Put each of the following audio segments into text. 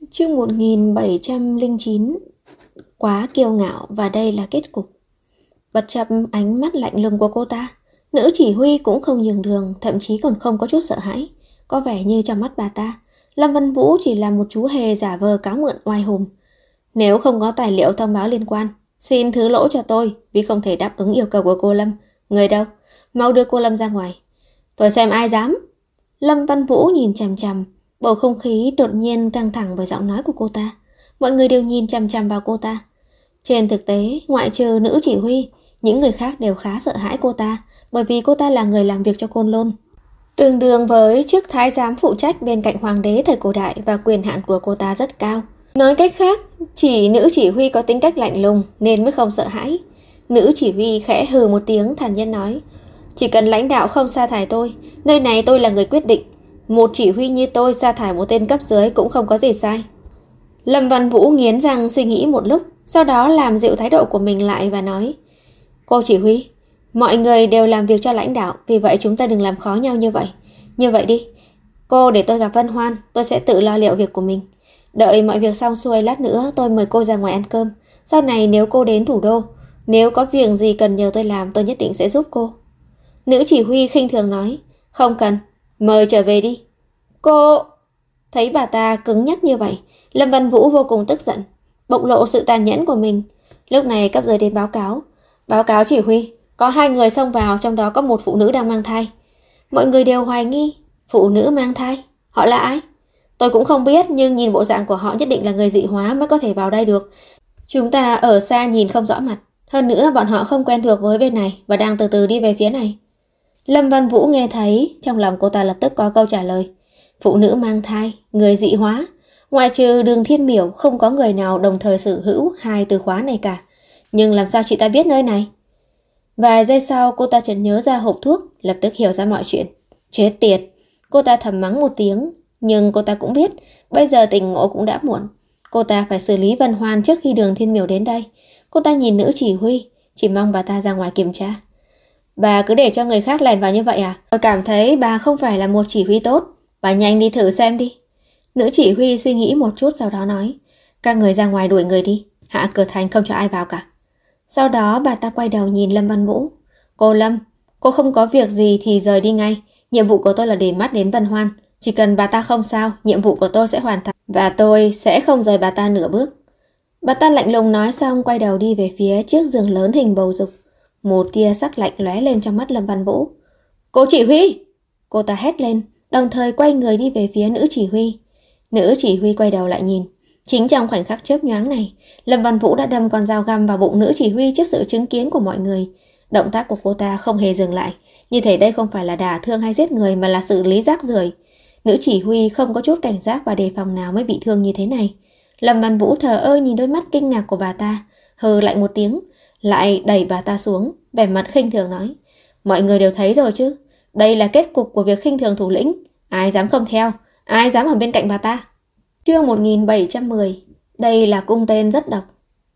Chương 1709. Quá kiêu ngạo và đây là kết cục. Bất chấp ánh mắt lạnh lùng của cô ta, nữ chỉ huy cũng không nhường đường, thậm chí còn không có chút sợ hãi. Có vẻ như trong mắt bà ta, Lâm Văn Vũ chỉ là một chú hề giả vờ cáo mượn oai hùng. Nếu không có tài liệu thông báo liên quan, xin thứ lỗi cho tôi vì không thể đáp ứng yêu cầu của cô Lâm. Người đâu? Mau đưa cô Lâm ra ngoài. Tôi xem ai dám. Lâm Văn Vũ nhìn chằm chằm. Bầu không khí đột nhiên căng thẳng với giọng nói của cô ta. Mọi người đều nhìn chằm chằm vào cô ta. Trên thực tế, ngoại trừ nữ chỉ huy, những người khác đều khá sợ hãi cô ta, bởi vì cô ta là người làm việc cho Côn Lôn, tương đương với chức thái giám phụ trách bên cạnh hoàng đế thời cổ đại, và quyền hạn của cô ta rất cao. Nói cách khác, chỉ nữ chỉ huy có tính cách lạnh lùng nên mới không sợ hãi. Nữ chỉ huy khẽ hừ một tiếng, thản nhiên nói: chỉ cần lãnh đạo không sa thải tôi, nơi này tôi là người quyết định. Một chỉ huy như tôi sa thải một tên cấp dưới cũng không có gì sai. Lâm Văn Vũ nghiến răng suy nghĩ một lúc, sau đó làm dịu thái độ của mình lại và nói: cô chỉ huy, mọi người đều làm việc cho lãnh đạo, vì vậy chúng ta đừng làm khó nhau như vậy. Như vậy đi, cô để tôi gặp Vân Hoan, tôi sẽ tự lo liệu việc của mình. Đợi mọi việc xong xuôi, lát nữa tôi mời cô ra ngoài ăn cơm. Sau này nếu cô đến thủ đô, nếu có việc gì cần nhờ tôi làm, tôi nhất định sẽ giúp cô. Nữ chỉ huy khinh thường nói: không cần, mời trở về đi. Cô... Thấy bà ta cứng nhắc như vậy, Lâm Văn Vũ vô cùng tức giận, bộc lộ sự tàn nhẫn của mình. Lúc này cấp dưới đến báo cáo: báo cáo chỉ huy, có 2 người xông vào, trong đó có một phụ nữ đang mang thai. Mọi người đều hoài nghi, phụ nữ mang thai, họ là ai? Tôi cũng không biết, nhưng nhìn bộ dạng của họ nhất định là người dị hóa mới có thể vào đây được. Chúng ta ở xa nhìn không rõ mặt, hơn nữa bọn họ không quen thuộc với bên này và đang từ từ đi về phía này. Lâm Văn Vũ nghe thấy, trong lòng cô ta lập tức có câu trả lời: phụ nữ mang thai, người dị hóa. Ngoại trừ Đường Thiên Miểu, không có người nào đồng thời sở hữu 2 từ khóa này cả. Nhưng làm sao chị ta biết nơi này? Vài giây sau, cô ta chợt nhớ ra hộp thuốc, lập tức hiểu ra mọi chuyện. Chết tiệt! Cô ta thầm mắng một tiếng, nhưng cô ta cũng biết bây giờ tỉnh ngộ cũng đã muộn. Cô ta phải xử lý Vân Hoan trước khi Đường Thiên Miểu đến đây. Cô ta nhìn nữ chỉ huy, chỉ mong bà ta ra ngoài kiểm tra. Bà cứ để cho người khác lèn vào như vậy à? Tôi cảm thấy bà không phải là một chỉ huy tốt. Bà nhanh đi thử xem đi. Nữ chỉ huy suy nghĩ một chút, sau đó nói: các người ra ngoài đuổi người đi, hạ cửa thành không cho ai vào cả. Sau đó bà ta quay đầu nhìn Lâm Văn Vũ: cô Lâm, cô không có việc gì thì rời đi ngay. Nhiệm vụ của tôi là để mắt đến Vân Hoan. Chỉ cần bà ta không sao, nhiệm vụ của tôi sẽ hoàn thành, và tôi sẽ không rời bà ta nửa bước. Bà ta lạnh lùng nói xong, quay đầu đi về phía chiếc giường lớn hình bầu dục. Một tia sắc lạnh lóe lên trong mắt Lâm Văn Vũ. Cô chỉ huy! Cô ta hét lên, đồng thời quay người đi về phía nữ chỉ huy. Nữ chỉ huy quay đầu lại nhìn. Chính trong khoảnh khắc chớp nhoáng này, Lâm Văn Vũ đã đâm con dao găm vào bụng nữ chỉ huy trước sự chứng kiến của mọi người. Động tác của cô ta không hề dừng lại, như thể đây không phải là đả thương hay giết người mà là xử lý rác rưởi. Nữ chỉ huy không có chút cảnh giác và đề phòng nào mới bị thương như thế này. Lâm Văn Vũ thờ ơ nhìn đôi mắt kinh ngạc của bà ta, hừ lạnh một tiếng, lại đẩy bà ta xuống, vẻ mặt khinh thường nói: mọi người đều thấy rồi chứ, đây là kết cục của việc khinh thường thủ lĩnh. Ai dám không theo, ai dám ở bên cạnh bà ta. Chương 1710. Đây là cung tên rất độc.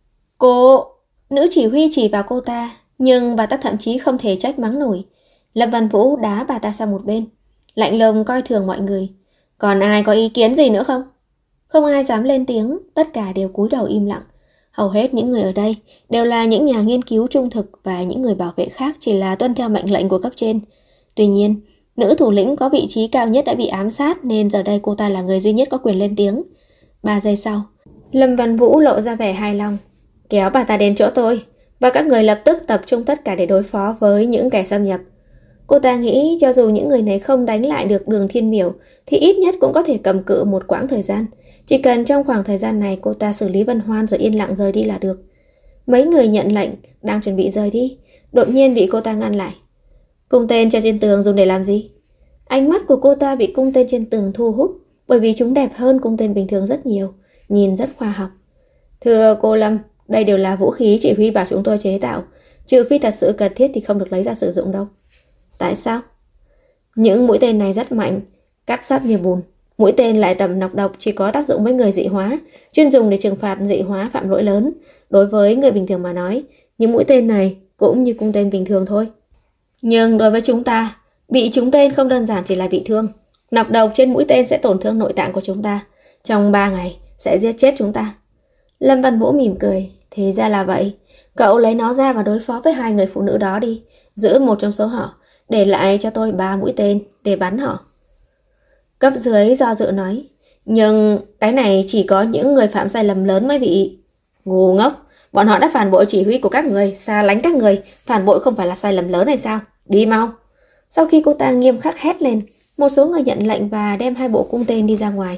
Cô... Nữ chỉ huy chỉ vào cô ta, nhưng bà ta thậm chí không thể trách mắng nổi. Lâm Văn Vũ đá bà ta sang một bên, lạnh lùng coi thường mọi người. Còn ai có ý kiến gì nữa không? Không ai dám lên tiếng, tất cả đều cúi đầu im lặng. Hầu hết những người ở đây đều là những nhà nghiên cứu trung thực, và những người bảo vệ khác chỉ là tuân theo mệnh lệnh của cấp trên. Tuy nhiên, nữ thủ lĩnh có vị trí cao nhất đã bị ám sát, nên giờ đây cô ta là người duy nhất có quyền lên tiếng. 3 giây sau, Lâm Văn Vũ lộ ra vẻ hài lòng. Kéo bà ta đến chỗ tôi, và các người lập tức tập trung tất cả để đối phó với những kẻ xâm nhập. Cô ta nghĩ cho dù những người này không đánh lại được Đường Thiên Miểu, thì ít nhất cũng có thể cầm cự một quãng thời gian. Chỉ cần trong khoảng thời gian này cô ta xử lý Vân Hoan rồi yên lặng rời đi là được. Mấy người nhận lệnh đang chuẩn bị rời đi, đột nhiên bị cô ta ngăn lại. Cung tên treo trên tường dùng để làm gì? Ánh mắt của cô ta bị cung tên trên tường thu hút, bởi vì chúng đẹp hơn cung tên bình thường rất nhiều, nhìn rất khoa học. Thưa cô Lâm, đây đều là vũ khí chỉ huy bảo chúng tôi chế tạo, trừ phi thật sự cần thiết thì không được lấy ra sử dụng đâu. Tại sao? Những mũi tên này rất mạnh, cắt sắt như bùn. Mũi tên lại tầm nọc độc, chỉ có tác dụng với người dị hóa, chuyên dùng để trừng phạt dị hóa phạm lỗi lớn. Đối với người bình thường mà nói, những mũi tên này cũng như cung tên bình thường thôi. Nhưng đối với chúng ta, bị trúng tên không đơn giản chỉ là bị thương. Nọc độc trên mũi tên sẽ tổn thương nội tạng của chúng ta. Trong 3 ngày sẽ giết chết chúng ta. Lâm Văn Vũ mỉm cười. Thì ra là vậy. Cậu lấy nó ra và đối phó với 2 người phụ nữ đó đi. Giữ một trong số họ, để lại cho tôi 3 mũi tên để bắn họ. Cấp dưới do dự nói. Nhưng cái này chỉ có những người phạm sai lầm lớn mới bị. Ngu ngốc. Bọn họ đã phản bội chỉ huy của các người, xa lánh các người. Phản bội không phải là sai lầm lớn hay sao? Đi mau. Sau khi cô ta nghiêm khắc hét lên, một số người nhận lệnh và đem 2 bộ cung tên đi ra ngoài.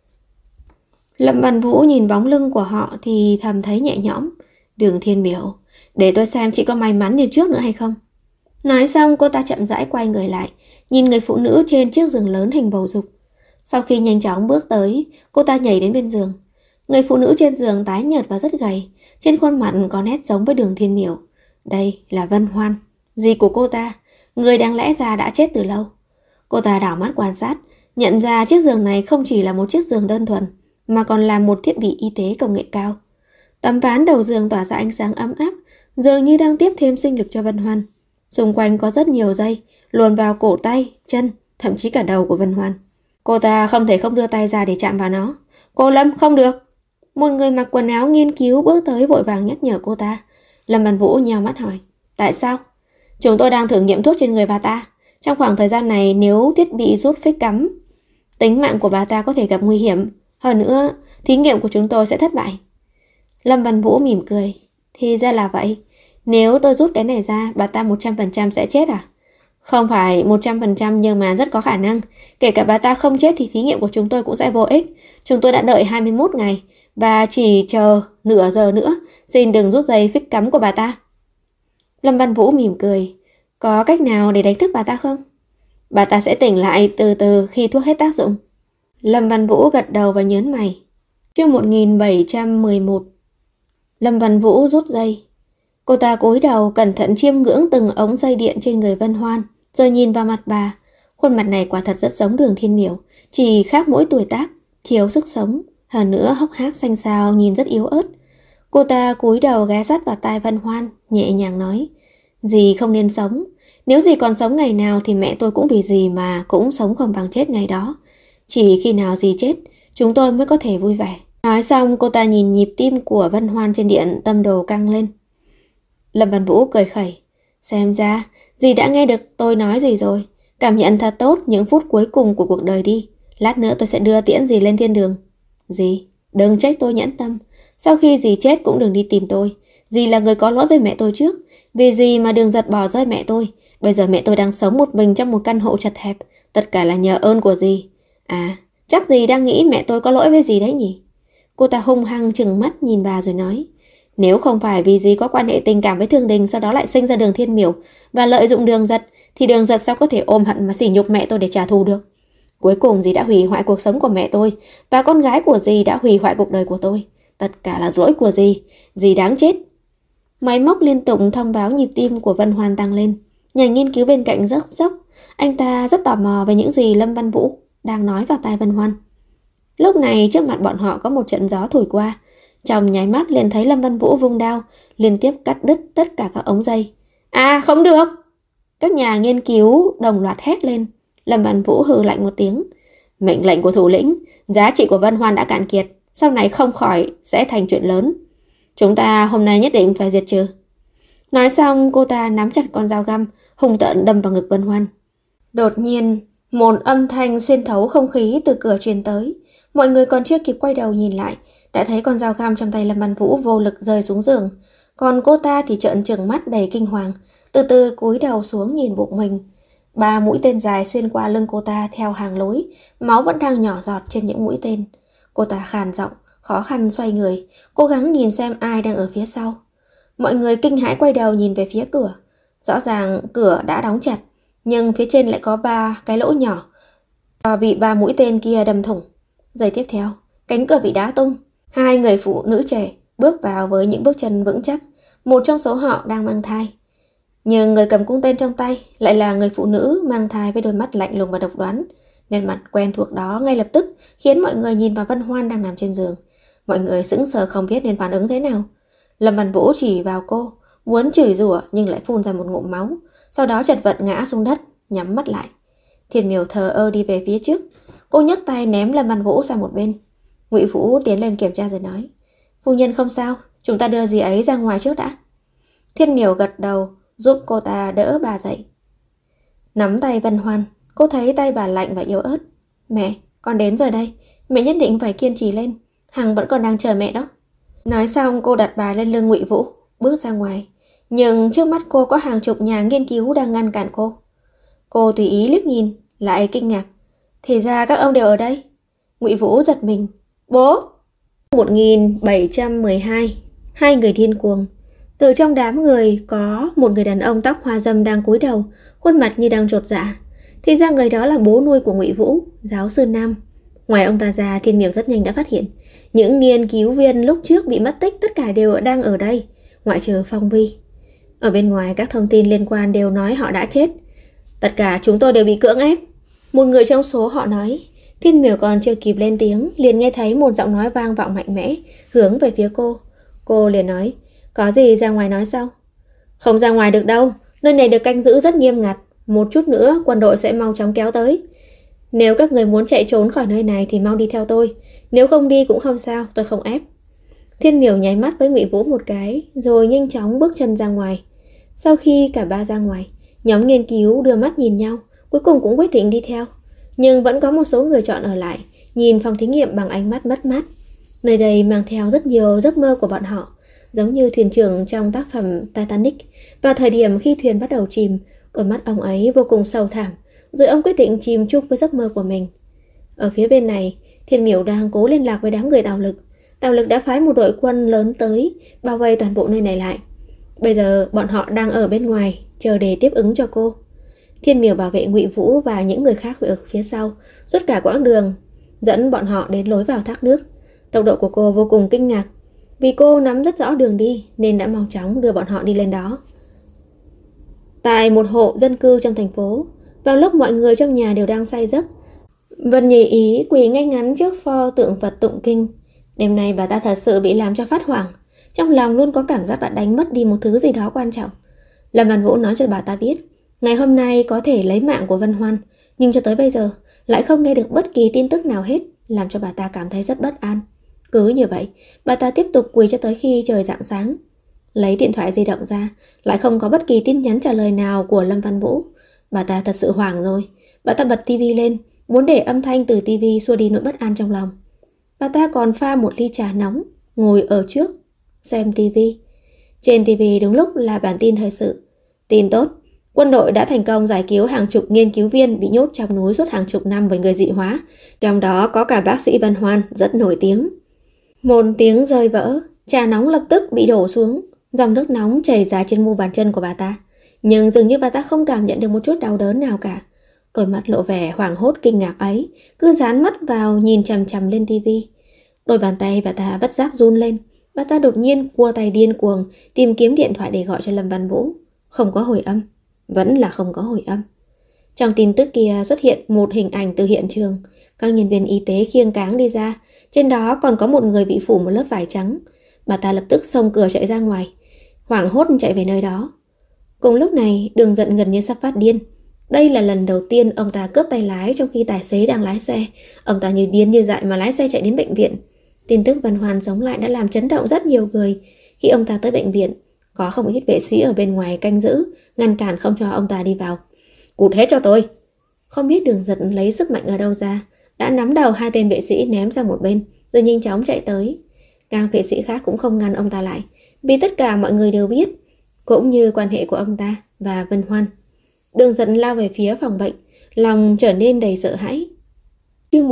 Lâm Văn Vũ nhìn bóng lưng của họ thì thầm thấy nhẹ nhõm. Đường Thiên Miểu, để tôi xem chị có may mắn như trước nữa hay không. Nói xong cô ta chậm rãi quay người lại, nhìn người phụ nữ trên chiếc giường lớn hình bầu dục. Sau khi nhanh chóng bước tới, cô ta nhảy đến bên giường. Người phụ nữ trên giường tái nhợt và rất gầy, trên khuôn mặt có nét giống với Đường Thiên Miểu. Đây là Vân Hoan, dì của cô ta, người đáng lẽ ra đã chết từ lâu. Cô ta đảo mắt quan sát, nhận ra chiếc giường này không chỉ là một chiếc giường đơn thuần, mà còn là một thiết bị y tế công nghệ cao. Tấm ván đầu giường tỏa ra ánh sáng ấm áp, dường như đang tiếp thêm sinh lực cho Vân Hoan. Xung quanh có rất nhiều dây, luồn vào cổ tay, chân, thậm chí cả đầu của Vân Hoan. Cô ta không thể không đưa tay ra để chạm vào nó. Cô Lâm, không được. Một người mặc quần áo nghiên cứu bước tới vội vàng nhắc nhở cô ta. Lâm Văn Vũ nheo mắt hỏi. Tại sao? Chúng tôi đang thử nghiệm thuốc trên người bà ta. Trong khoảng thời gian này nếu thiết bị rút phích cắm, tính mạng của bà ta có thể gặp nguy hiểm. Hơn nữa, thí nghiệm của chúng tôi sẽ thất bại. Lâm Văn Vũ mỉm cười. Thì ra là vậy. Nếu tôi rút cái này ra, bà ta 100% sẽ chết à? Không phải 100% nhưng mà rất có khả năng. Kể cả bà ta không chết thì thí nghiệm của chúng tôi cũng sẽ vô ích. Chúng tôi đã đợi 21 ngày và chỉ chờ nửa giờ nữa. Xin đừng rút dây phích cắm của bà ta. Lâm Văn Vũ mỉm cười. Có cách nào để đánh thức bà ta không? Bà ta sẽ tỉnh lại từ từ khi thuốc hết tác dụng. Lâm Văn Vũ gật đầu và nhớn mày. Chương 1711. Lâm Văn Vũ rút dây. Cô ta cúi đầu cẩn thận chiêm ngưỡng từng ống dây điện trên người Vân Hoan, rồi nhìn vào mặt bà. Khuôn mặt này quả thật rất giống Đường Thiên Miểu, chỉ khác mỗi tuổi tác, thiếu sức sống, hơn nữa hốc hác xanh xao nhìn rất yếu ớt. Cô ta cúi đầu ghé sát vào tai Vân Hoan, nhẹ nhàng nói: Dì không nên sống. Nếu dì còn sống ngày nào thì mẹ tôi cũng vì dì mà cũng sống không bằng chết ngày đó. Chỉ khi nào dì chết, chúng tôi mới có thể vui vẻ. Nói xong cô ta nhìn nhịp tim của Vân Hoan trên điện, tâm đồ căng lên. Lâm Văn Vũ cười khẩy. Xem ra, dì đã nghe được tôi nói gì rồi. Cảm nhận thật tốt những phút cuối cùng của cuộc đời đi. Lát nữa tôi sẽ đưa tiễn dì lên thiên đường. Dì, đừng trách tôi nhẫn tâm. Sau khi dì chết cũng đừng đi tìm tôi. Dì là người có lỗi với mẹ tôi trước. Vì dì mà Đường Giật bỏ rơi mẹ tôi. Bây giờ mẹ tôi đang sống một mình trong một căn hộ chật hẹp. Tất cả là nhờ ơn của dì. À, chắc dì đang nghĩ mẹ tôi có lỗi với dì đấy nhỉ? Cô ta hung hăng trừng mắt nhìn bà rồi nói: Nếu không phải vì dì có quan hệ tình cảm với Thương Đình, sau đó lại sinh ra Đường Thiên Miểu và lợi dụng Đường Giật, thì Đường Giật sao có thể ôm hận mà sỉ nhục mẹ tôi để trả thù được? Cuối cùng dì đã hủy hoại cuộc sống của mẹ tôi, và con gái của dì đã hủy hoại cuộc đời của tôi. Tất cả là lỗi của dì đáng chết. Máy móc liên tục thông báo nhịp tim của Vân Hoan tăng lên. Nhà nghiên cứu bên cạnh rất sốc, anh ta rất tò mò về những gì Lâm Văn Vũ đang nói vào tai Vân Hoan. Lúc này trước mặt bọn họ có một trận gió thổi qua. Trong nháy mắt liền thấy Lâm Văn Vũ vung đao, liên tiếp cắt đứt tất cả các ống dây. À, không được! Các nhà nghiên cứu đồng loạt hét lên. Lâm Văn Vũ hừ lạnh một tiếng. Mệnh lệnh của thủ lĩnh, giá trị của Vân Hoan đã cạn kiệt, sau này không khỏi sẽ thành chuyện lớn. Chúng ta hôm nay nhất định phải diệt trừ. Nói xong cô ta nắm chặt con dao găm, hung tợn đâm vào ngực Vân Hoan. Đột nhiên, một âm thanh xuyên thấu không khí từ cửa truyền tới. Mọi người còn chưa kịp quay đầu nhìn lại, đã thấy con dao găm trong tay Lâm Văn Vũ vô lực rơi xuống giường. Còn cô ta thì trợn trừng mắt đầy kinh hoàng, từ từ cúi đầu xuống nhìn bụng mình. 3 mũi tên dài xuyên qua lưng cô ta theo hàng lối, máu vẫn đang nhỏ giọt trên những mũi tên. Cô ta khàn giọng, khó khăn xoay người, cố gắng nhìn xem ai đang ở phía sau. Mọi người kinh hãi quay đầu nhìn về phía cửa. Rõ ràng cửa đã đóng chặt, nhưng phía trên lại có 3 cái lỗ nhỏ và bị 3 mũi tên kia đâm thủng. Giây tiếp theo, cánh cửa bị đá tung. 2 người phụ nữ trẻ bước vào với những bước chân vững chắc. Một trong số họ đang mang thai. Nhưng người cầm cung tên trong tay lại là người phụ nữ mang thai với đôi mắt lạnh lùng và độc đoán. Nét mặt quen thuộc đó ngay lập tức khiến mọi người nhìn vào Vân Hoan đang nằm trên giường. Mọi người sững sờ không biết nên phản ứng thế nào. Lâm Văn Vũ chỉ vào cô, muốn chửi rủa nhưng lại phun ra một ngụm máu. Sau đó chật vật ngã xuống đất, nhắm mắt lại. Thiên Miểu thờ ơ đi về phía trước. Cô nhấc tay ném Lâm Văn Vũ sang một bên. Ngụy Vũ tiến lên kiểm tra rồi nói, phu nhân không sao, chúng ta đưa dì ấy ra ngoài trước đã. Thiên Miểu gật đầu, giúp cô ta đỡ bà dậy. Nắm tay Vân Hoan, cô thấy tay bà lạnh và yếu ớt. Mẹ, con đến rồi đây, mẹ nhất định phải kiên trì lên, Hằng vẫn còn đang chờ mẹ đó. Nói xong cô đặt bà lên lưng Ngụy Vũ, bước ra ngoài. Nhưng trước mắt cô có hàng chục nhà nghiên cứu đang ngăn cản cô. Cô tùy ý liếc nhìn, lại kinh ngạc. Thì ra các ông đều ở đây. Ngụy Vũ giật mình. Bố! 1712. Hai người điên cuồng. Từ trong đám người có một người đàn ông tóc hoa râm đang cúi đầu, khuôn mặt như đang chột dạ. Thì ra người đó là bố nuôi của Ngụy Vũ, giáo sư Nam. Ngoài ông ta ra, Thiên Miểu rất nhanh đã phát hiện những nghiên cứu viên lúc trước bị mất tích tất cả đều đang ở đây, ngoại trừ Phong Vi. Ở bên ngoài các thông tin liên quan đều nói họ đã chết. Tất cả chúng tôi đều bị cưỡng ép. Một người trong số họ nói. Thiên Miểu còn chưa kịp lên tiếng, liền nghe thấy một giọng nói vang vọng mạnh mẽ, hướng về phía cô. Cô liền nói, có gì ra ngoài nói sau? Không ra ngoài được đâu, nơi này được canh giữ rất nghiêm ngặt. Một chút nữa quân đội sẽ mau chóng kéo tới. Nếu các người muốn chạy trốn khỏi nơi này thì mau đi theo tôi. Nếu không đi cũng không sao, tôi không ép. Thiên Miểu nháy mắt với Ngụy Vũ một cái, rồi nhanh chóng bước chân ra ngoài. Sau khi cả ba ra ngoài, nhóm nghiên cứu đưa mắt nhìn nhau, cuối cùng cũng quyết định đi theo. Nhưng vẫn có một số người chọn ở lại, nhìn phòng thí nghiệm bằng ánh mắt mất mát. Nơi đây mang theo rất nhiều giấc mơ của bọn họ, giống như thuyền trưởng trong tác phẩm Titanic. Vào thời điểm khi thuyền bắt đầu chìm, đôi mắt ông ấy vô cùng sầu thảm, rồi ông quyết định chìm chung với giấc mơ của mình. Ở phía bên này, Thiên Miểu đang cố liên lạc với đám người Tào Lực. Tào Lực đã phái một đội quân lớn tới, bao vây toàn bộ nơi này lại. Bây giờ bọn họ đang ở bên ngoài, chờ để tiếp ứng cho cô. Thiên Miểu bảo vệ Ngụy Vũ và những người khác ở phía sau, suốt cả quãng đường, dẫn bọn họ đến lối vào thác nước. Tốc độ của cô vô cùng kinh ngạc, vì cô nắm rất rõ đường đi nên đã mau chóng đưa bọn họ đi lên đó. Tại một hộ dân cư trong thành phố, vào lúc mọi người trong nhà đều đang say giấc, Vân Nhì Ý quỳ ngay ngắn trước pho tượng Phật tụng kinh. Đêm nay bà ta thật sự bị làm cho phát hoảng, trong lòng luôn có cảm giác đã đánh mất đi một thứ gì đó quan trọng. Lâm Văn Vũ nói cho bà ta biết, ngày hôm nay có thể lấy mạng của Vân Hoan, nhưng cho tới bây giờ lại không nghe được bất kỳ tin tức nào hết, làm cho bà ta cảm thấy rất bất an. Cứ như vậy, bà ta tiếp tục quỳ cho tới khi trời rạng sáng. Lấy điện thoại di động ra, lại không có bất kỳ tin nhắn trả lời nào của Lâm Văn Vũ. Bà ta thật sự hoảng rồi. Bà ta bật tivi lên, muốn để âm thanh từ tivi xua đi nỗi bất an trong lòng. Bà ta còn pha một ly trà nóng, ngồi ở trước, xem tivi. Trên tivi đúng lúc là bản tin thời sự. Tin tốt, quân đội đã thành công giải cứu hàng chục nghiên cứu viên bị nhốt trong núi suốt hàng chục năm với người dị hóa. Trong đó có cả bác sĩ Vân Hoan rất nổi tiếng. Một tiếng rơi vỡ, trà nóng lập tức bị đổ xuống. Dòng nước nóng chảy ra trên mu bàn chân của bà ta. Nhưng dường như bà ta không cảm nhận được một chút đau đớn nào cả. Đôi mắt lộ vẻ hoảng hốt kinh ngạc ấy, cứ dán mắt vào nhìn chằm chằm lên tivi. Đôi bàn tay bà ta bất giác run lên. Bà ta đột nhiên cua tay điên cuồng tìm kiếm điện thoại để gọi cho Lâm Văn Vũ. Không có hồi âm. Vẫn là không có hồi âm. Trong tin tức kia xuất hiện một hình ảnh từ hiện trường. Các nhân viên y tế khiêng cáng đi ra. Trên đó còn có một người bị phủ một lớp vải trắng. Bà ta lập tức xông cửa chạy ra ngoài, hoảng hốt chạy về nơi đó. Cùng lúc này, Đường Giận gần như sắp phát điên. Đây là lần đầu tiên ông ta cướp tay lái trong khi tài xế đang lái xe. Ông ta như điên như dại mà lái xe chạy đến bệnh viện. Tin tức Vân Hoan sống lại đã làm chấn động rất nhiều người. Khi ông ta tới bệnh viện, có không ít vệ sĩ ở bên ngoài canh giữ, ngăn cản không cho ông ta đi vào. Cút hết cho tôi! Không biết Đường Giận lấy sức mạnh ở đâu ra, đã nắm đầu hai tên vệ sĩ ném sang một bên, rồi nhanh chóng chạy tới. Các vệ sĩ khác cũng không ngăn ông ta lại, vì tất cả mọi người đều biết, cũng như quan hệ của ông ta và Vân Hoan. Đường Giận lao về phía phòng bệnh, lòng trở nên đầy sợ hãi. Chương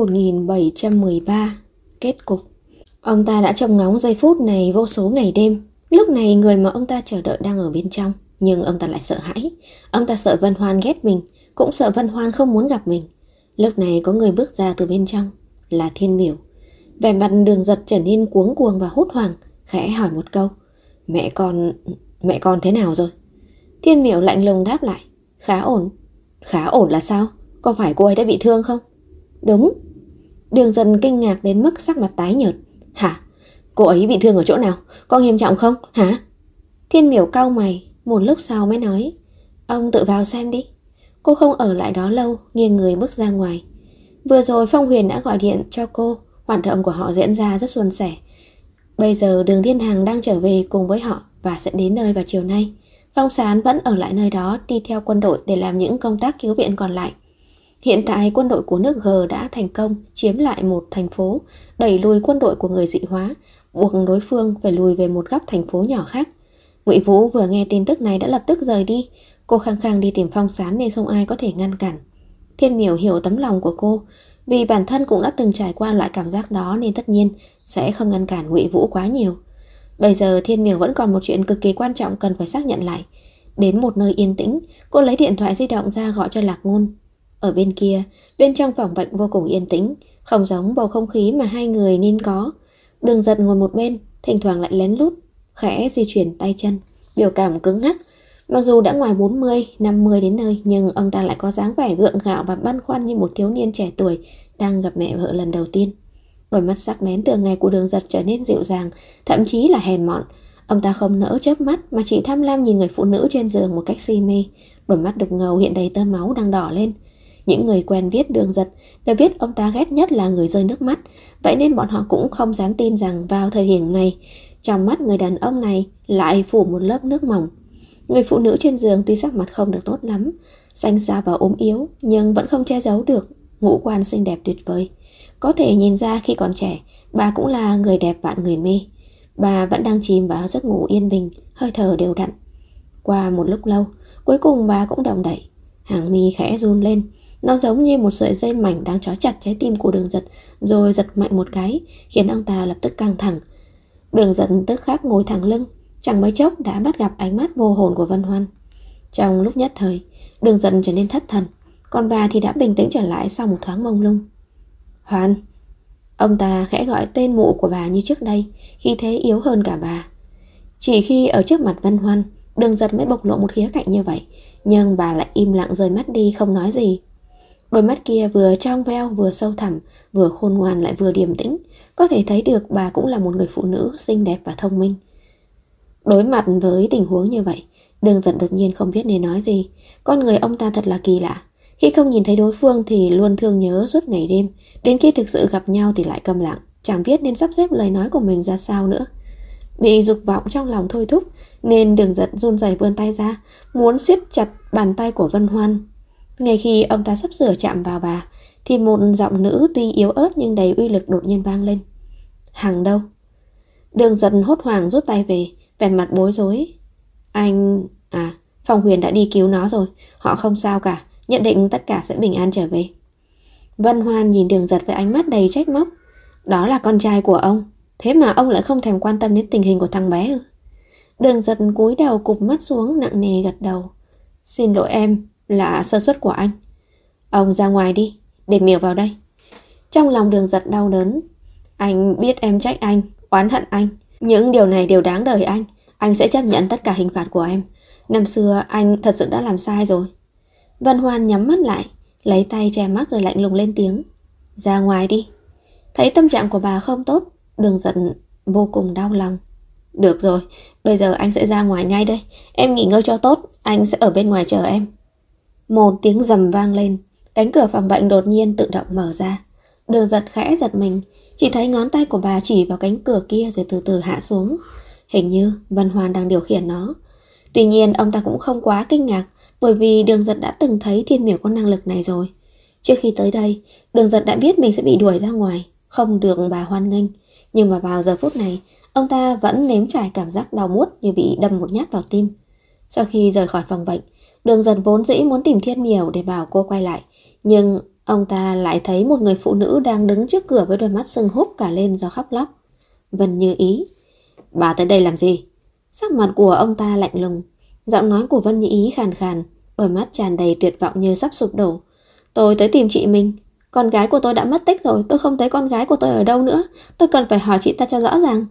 1713. Kết cục. Ông ta đã trông ngóng giây phút này vô số ngày đêm. Lúc này người mà ông ta chờ đợi đang ở bên trong, nhưng ông ta lại sợ hãi. Ông ta sợ Vân Hoan ghét mình, cũng sợ Vân Hoan không muốn gặp mình. Lúc này có người bước ra từ bên trong, là Thiên Miểu. Vẻ mặt Đường Giật trở nên cuống cuồng và hốt hoảng, khẽ hỏi một câu. Mẹ con thế nào rồi? Thiên Miểu lạnh lùng đáp lại. Khá ổn. Khá ổn là sao? Có phải cô ấy đã bị thương không? Đúng. Đường Giật kinh ngạc đến mức sắc mặt tái nhợt. Hả? Cô ấy bị thương ở chỗ nào? Có nghiêm trọng không? Hả? Thiên Miểu cau mày, một lúc sau mới nói. Ông tự vào xem đi. Cô không ở lại đó lâu, nghiêng người bước ra ngoài. Vừa rồi Phong Huyền đã gọi điện cho cô, Hoạt động của họ diễn ra rất suôn sẻ. Bây giờ Đường Thiên Hằng đang trở về cùng với họ và sẽ đến nơi vào chiều nay. Phong Sán vẫn ở lại nơi đó đi theo quân đội để làm những công tác cứu viện còn lại. Hiện tại quân đội của nước G đã thành công chiếm lại một thành phố, đẩy lùi quân đội của người dị hóa, buộc đối phương phải lùi về một góc thành phố nhỏ khác. Ngụy Vũ vừa nghe tin tức này đã lập tức rời đi. Cô khăng khăng đi tìm Phong Sán nên không ai có thể ngăn cản. Thiên Miểu hiểu tấm lòng của cô, vì bản thân cũng đã từng trải qua loại cảm giác đó nên tất nhiên sẽ không ngăn cản Ngụy Vũ quá nhiều. Bây giờ Thiên Miểu vẫn còn một chuyện cực kỳ quan trọng cần phải xác nhận lại. Đến một nơi yên tĩnh, cô lấy điện thoại di động ra gọi cho Lạc Ngôn. Ở bên kia, bên trong phòng bệnh vô cùng yên tĩnh, không giống bầu không khí mà hai người nên có. Đường Giật ngồi một bên, thỉnh thoảng lại lén lút khẽ di chuyển tay chân, biểu cảm cứng ngắc. Mặc dù đã ngoài 40, 50 đến nơi, nhưng ông ta lại có dáng vẻ gượng gạo và băn khoăn như một thiếu niên trẻ tuổi đang gặp mẹ vợ lần đầu tiên. Đôi mắt sắc bén thường ngày của Đường Giật trở nên dịu dàng, thậm chí là hèn mọn. Ông ta không nỡ chớp mắt mà chỉ tham lam nhìn người phụ nữ trên giường một cách si mê. Đôi mắt đục ngầu hiện đầy tơ máu đang đỏ lên. Những người quen biết Đường Giật đều biết ông ta ghét nhất là người rơi nước mắt, vậy nên bọn họ cũng không dám tin rằng vào thời điểm này, trong mắt người đàn ông này lại phủ một lớp nước mỏng. Người phụ nữ trên giường tuy sắc mặt không được tốt lắm, xanh xao và ốm yếu, nhưng vẫn không che giấu được ngũ quan xinh đẹp tuyệt vời. Có thể nhìn ra khi còn trẻ, bà cũng là người đẹp vạn người mê. Bà vẫn đang chìm vào giấc ngủ yên bình, hơi thở đều đặn. Qua một lúc lâu, cuối cùng bà cũng động đậy. Hàng mi khẽ run lên, nó giống như một sợi dây mảnh đang trói chặt trái tim của Đường Giật, rồi giật mạnh một cái, khiến ông ta lập tức căng thẳng. Đường Giật tức khắc ngồi thẳng lưng, chẳng mấy chốc đã bắt gặp ánh mắt vô hồn của Vân Hoan. Trong lúc nhất thời, Đường Giật trở nên thất thần, còn bà thì đã bình tĩnh trở lại sau một thoáng mông lung. Hoan. Ông ta khẽ gọi tên mụ của bà như trước đây, khi thế yếu hơn cả bà. Chỉ khi ở trước mặt Vân Hoan, Đường Giật mới bộc lộ một khía cạnh như vậy, nhưng bà lại im lặng rời mắt đi không nói gì. Đôi mắt kia vừa trong veo vừa sâu thẳm, vừa khôn ngoan lại vừa điềm tĩnh. Có thể thấy được bà cũng là một người phụ nữ xinh đẹp và thông minh. Đối mặt với tình huống như vậy, Đường Giật đột nhiên không biết nên nói gì. Con người ông ta thật là kỳ lạ. Khi không nhìn thấy đối phương thì luôn thương nhớ suốt ngày đêm, đến khi thực sự gặp nhau thì lại câm lặng, chẳng biết nên sắp xếp lời nói của mình ra sao nữa. Bị dục vọng trong lòng thôi thúc nên Đường Giật run rẩy vươn tay ra, muốn siết chặt bàn tay của Vân Hoan. Ngay khi ông ta sắp sửa chạm vào bà thì một giọng nữ tuy yếu ớt nhưng đầy uy lực đột nhiên vang lên. Hằng đâu? Đường Giật hốt hoảng rút tay về, vẻ mặt bối rối. Anh... Phong Huyền đã đi cứu nó rồi, họ không sao cả, nhận định tất cả sẽ bình an trở về. Vân Hoan nhìn Đường Giật với ánh mắt đầy trách móc. Đó là con trai của ông, thế mà ông lại không thèm quan tâm đến tình hình của thằng bé ư? Đường Giật cúi đầu cụp mắt xuống nặng nề gật đầu. Xin lỗi em, là sơ suất của anh. Ông ra ngoài đi, để Miểu vào đây. Trong lòng Đường Giật đau đớn. Anh biết em trách anh, oán hận anh. Những điều này đều đáng đời anh sẽ chấp nhận tất cả hình phạt của em. Năm xưa anh thật sự đã làm sai rồi. Vân Hoan nhắm mắt lại, lấy tay che mắt rồi lạnh lùng lên tiếng. Ra ngoài đi. Thấy tâm trạng của bà không tốt, Đường Giật vô cùng đau lòng. Được rồi, bây giờ anh sẽ ra ngoài ngay đây. Em nghỉ ngơi cho tốt, anh sẽ ở bên ngoài chờ em. Một tiếng rầm vang lên, cánh cửa phòng bệnh đột nhiên tự động mở ra. Đường Giật khẽ giật mình, chỉ thấy ngón tay của bà chỉ vào cánh cửa kia rồi từ từ hạ xuống. Hình như Vân Hoan đang điều khiển nó. Tuy nhiên ông ta cũng không quá kinh ngạc, bởi vì Đường Giật đã từng thấy Thiên Miểu có năng lực này rồi. Trước khi tới đây, Đường Giật đã biết mình sẽ bị đuổi ra ngoài, không được bà hoan nghênh. Nhưng mà vào giờ phút này, ông ta vẫn nếm trải cảm giác đau buốt như bị đâm một nhát vào tim. Sau khi rời khỏi phòng bệnh, Đường Giật vốn dĩ muốn tìm Thiên Miểu để bảo cô quay lại, nhưng ông ta lại thấy một người phụ nữ đang đứng trước cửa với đôi mắt sưng húp cả lên do khóc lóc. Vân Như Ý. Bà tới đây làm gì? Sắc mặt của ông ta lạnh lùng, giọng nói của Vân Như Ý khàn khàn, đôi mắt tràn đầy tuyệt vọng như sắp sụp đổ. Tôi tới tìm chị mình. Con gái của tôi đã mất tích rồi, tôi không thấy con gái của tôi ở đâu nữa. Tôi cần phải hỏi chị ta cho rõ ràng.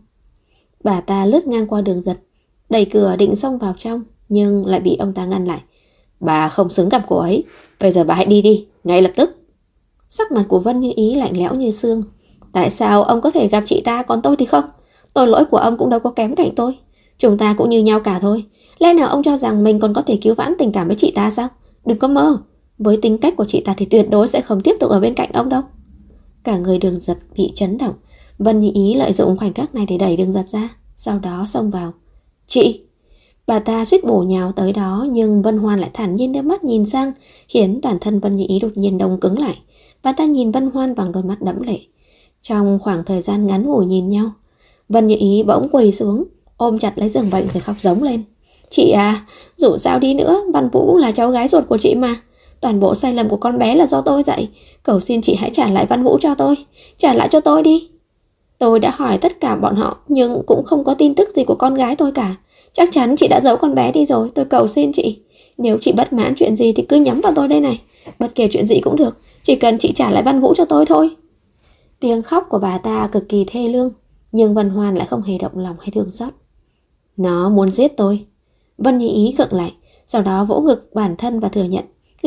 Bà ta lướt ngang qua Đường Giật, đẩy cửa định xông vào trong, nhưng lại bị ông ta ngăn lại. Bà không xứng gặp cô ấy, bây giờ bà hãy đi đi, ngay lập tức. Sắc mặt của Vân Như Ý lạnh lẽo như xương. Tại sao ông có thể gặp chị ta còn tôi thì không? Tội lỗi của ông cũng đâu có kém cạnh tôi. Chúng ta cũng như nhau cả thôi. Lẽ nào ông cho rằng mình còn có thể cứu vãn tình cảm với chị ta sao? Đừng có mơ. Với tính cách của chị ta thì tuyệt đối sẽ không tiếp tục ở bên cạnh ông đâu. Cả người Đường Giật bị chấn động. Vân Như Ý lợi dụng khoảnh khắc này để đẩy Đường Giật ra, sau đó xông vào. Chị! Bà ta suýt bổ nhào tới đó, nhưng Vân Hoan lại thản nhiên đưa mắt nhìn sang, khiến toàn thân Vân Như Ý đột nhiên đông cứng lại. Bà ta nhìn Vân Hoan bằng đôi mắt đẫm lệ. Trong khoảng thời gian ngắn ngủi nhìn nhau, Vân Như Ý bỗng quỳ xuống, ôm chặt lấy giường bệnh rồi khóc rống lên. Chị à, dù sao đi nữa, Văn Vũ cũng là cháu gái ruột của chị mà. Toàn bộ sai lầm của con bé là do tôi dạy. Cầu xin chị hãy trả lại Văn Vũ cho tôi. Trả lại cho tôi đi. Tôi đã hỏi tất cả bọn họ, nhưng cũng không có tin tức gì của con gái tôi cả. Chắc chắn chị đã giấu con bé đi rồi. Tôi cầu xin chị, nếu chị bất mãn chuyện gì thì cứ nhắm vào tôi đây này. Bất kể chuyện gì cũng được, chỉ cần chị trả lại Văn Vũ cho tôi thôi. Tiếng khóc của bà ta cực kỳ thê lương, nhưng Vân Hoan lại không hề động lòng hay thương xót. Nó muốn giết tôi. Vân Như Ý khựng lại, sau đó vỗ ngực bản thân và thừa nhận.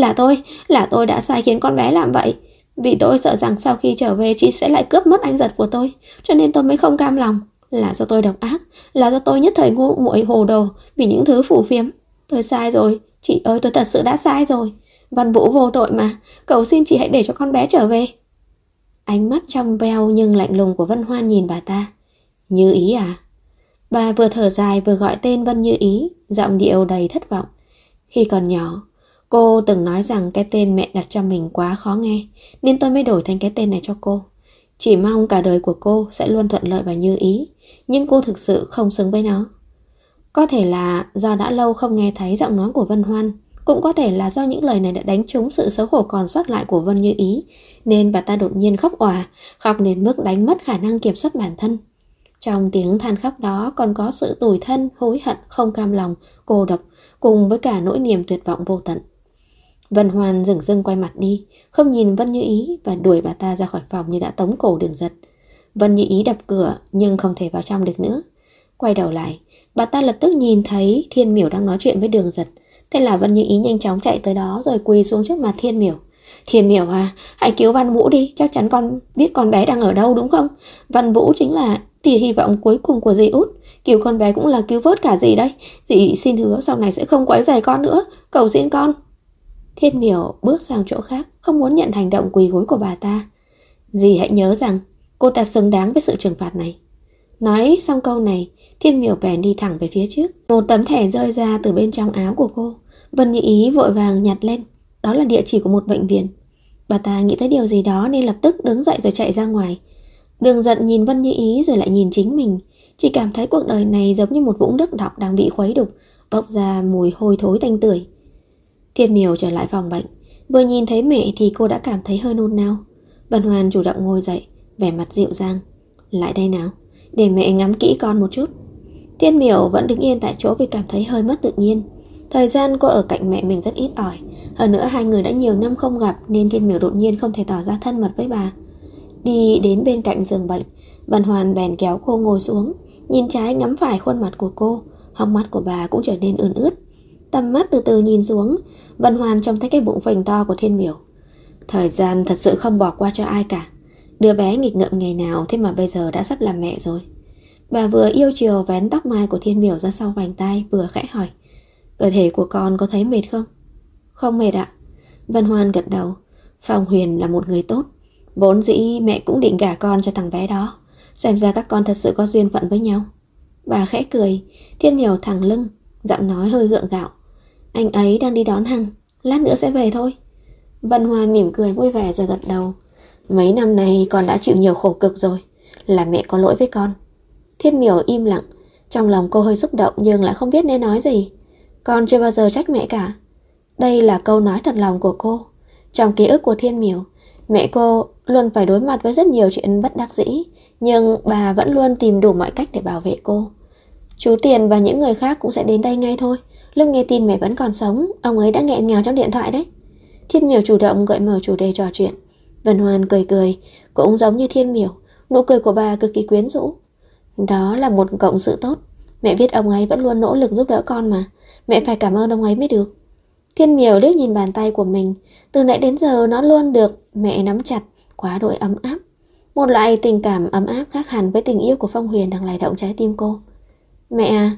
Là tôi đã sai khiến con bé làm vậy. Vì tôi sợ rằng sau khi trở về chị sẽ lại cướp mất anh Giật của tôi, cho nên tôi mới không cam lòng. Là do tôi độc ác, là do tôi nhất thời ngu muội hồ đồ vì những thứ phù phiếm. Tôi sai rồi, chị ơi, tôi thật sự đã sai rồi. Văn Vũ vô tội mà, cầu xin chị hãy để cho con bé trở về. Ánh mắt trong veo nhưng lạnh lùng của Vân Hoan nhìn bà ta. Như Ý à? Bà vừa thở dài vừa gọi tên Vân Như Ý, giọng điệu đầy thất vọng. Khi còn nhỏ, cô từng nói rằng cái tên mẹ đặt cho mình quá khó nghe, nên tôi mới đổi thành cái tên này cho cô. Chỉ mong cả đời của cô sẽ luôn thuận lợi và như ý, nhưng cô thực sự không xứng với nó. Có thể là do đã lâu không nghe thấy giọng nói của Vân Hoan, cũng có thể là do những lời này đã đánh trúng sự xấu hổ còn sót lại của Vân Như Ý, nên bà ta đột nhiên khóc òa, khóc đến mức đánh mất khả năng kiểm soát bản thân. Trong tiếng than khóc đó còn có sự tủi thân, hối hận, không cam lòng, cô độc, cùng với cả nỗi niềm tuyệt vọng vô tận. Vân Hoan dửng dưng quay mặt đi, không nhìn Vân Như Ý và đuổi bà ta ra khỏi phòng như đã tống cổ Đường Giật. Vân Như Ý đập cửa nhưng không thể vào trong được nữa. Quay đầu lại, bà ta lập tức nhìn thấy Thiên Miểu đang nói chuyện với Đường Giật. Thế là Vân Như Ý nhanh chóng chạy tới đó rồi quỳ xuống trước mặt Thiên Miểu. Thiên Miểu à, hãy cứu Văn Vũ đi, chắc chắn con biết con bé đang ở đâu đúng không? Văn Vũ chính là tia hy vọng cuối cùng của dì Út. Cứu con bé cũng là cứu vớt cả dì đây. Dì xin hứa sau này sẽ không quấy rầy con nữa, cầu xin con. Thiên Miểu bước sang chỗ khác, không muốn nhận hành động quỳ gối của bà ta. Dì hãy nhớ rằng cô ta xứng đáng với sự trừng phạt này. Nói xong câu này, Thiên Miểu bèn đi thẳng về phía trước. Một tấm thẻ rơi ra từ bên trong áo của cô. Vân Như Ý vội vàng nhặt lên. Đó là địa chỉ của một bệnh viện. Bà ta nghĩ tới điều gì đó nên lập tức đứng dậy rồi chạy ra ngoài. Đường Giật nhìn Vân Như Ý rồi lại nhìn chính mình. Chỉ cảm thấy cuộc đời này giống như một vũng nước đọng đang bị khuấy đục, bốc ra mùi hôi thối tanh tưởi. Thiên Miểu trở lại phòng bệnh. Vừa nhìn thấy mẹ thì cô đã cảm thấy hơi nôn nao. Vân Hoan chủ động ngồi dậy, vẻ mặt dịu dàng. Lại đây nào, để mẹ ngắm kỹ con một chút. Thiên Miểu vẫn đứng yên tại chỗ vì cảm thấy hơi mất tự nhiên. Thời gian cô ở cạnh mẹ mình rất ít ỏi. Hơn nữa hai người đã nhiều năm không gặp nên Thiên Miểu đột nhiên không thể tỏ ra thân mật với bà. Đi đến bên cạnh giường bệnh, Vân Hoan bèn kéo cô ngồi xuống, nhìn trái ngắm phải khuôn mặt của cô. Hốc mắt của bà cũng trở nên ươn ướt. Tầm mắt từ từ nhìn xuống, Vân Hoan trông thấy cái bụng phình to của Thiên Miểu. Thời gian thật sự không bỏ qua cho ai cả. Đứa bé nghịch ngợm ngày nào thế mà bây giờ đã sắp làm mẹ rồi. Bà vừa yêu chiều vén tóc mai của Thiên Miểu ra sau vành tai, vừa khẽ hỏi. Cơ thể của con có thấy mệt không? Không mệt ạ. Vân Hoan gật đầu. Phong Huyền là một người tốt. Vốn dĩ mẹ cũng định gả con cho thằng bé đó. Xem ra các con thật sự có duyên phận với nhau. Bà khẽ cười. Thiên Miểu thẳng lưng, giọng nói hơi gượng gạo. Anh ấy đang đi đón Hằng, lát nữa sẽ về thôi. Vân Hoan mỉm cười vui vẻ rồi gật đầu. Mấy năm nay con đã chịu nhiều khổ cực rồi, là mẹ có lỗi với con. Thiên Miểu im lặng. Trong lòng cô hơi xúc động nhưng lại không biết nên nói gì. Con chưa bao giờ trách mẹ cả. Đây là câu nói thật lòng của cô. Trong ký ức của Thiên Miểu, mẹ cô luôn phải đối mặt với rất nhiều chuyện bất đắc dĩ, nhưng bà vẫn luôn tìm đủ mọi cách để bảo vệ cô. Chú Tiền và những người khác cũng sẽ đến đây ngay thôi. Lúc nghe tin mẹ vẫn còn sống, ông ấy đã nghẹn ngào trong điện thoại đấy. Thiên Miểu chủ động gợi mở chủ đề trò chuyện. Vân Hoan cười cười, cũng giống như Thiên Miểu, nụ cười của bà cực kỳ quyến rũ. Đó là một cộng sự tốt. Mẹ biết ông ấy vẫn luôn nỗ lực giúp đỡ con mà. Mẹ phải cảm ơn ông ấy mới được. Thiên Miểu liếc nhìn bàn tay của mình. Từ nãy đến giờ nó luôn được mẹ nắm chặt, quá đỗi ấm áp. Một loại tình cảm ấm áp khác hẳn với tình yêu của Phong Huyền đang lay động trái tim cô. Mẹ à?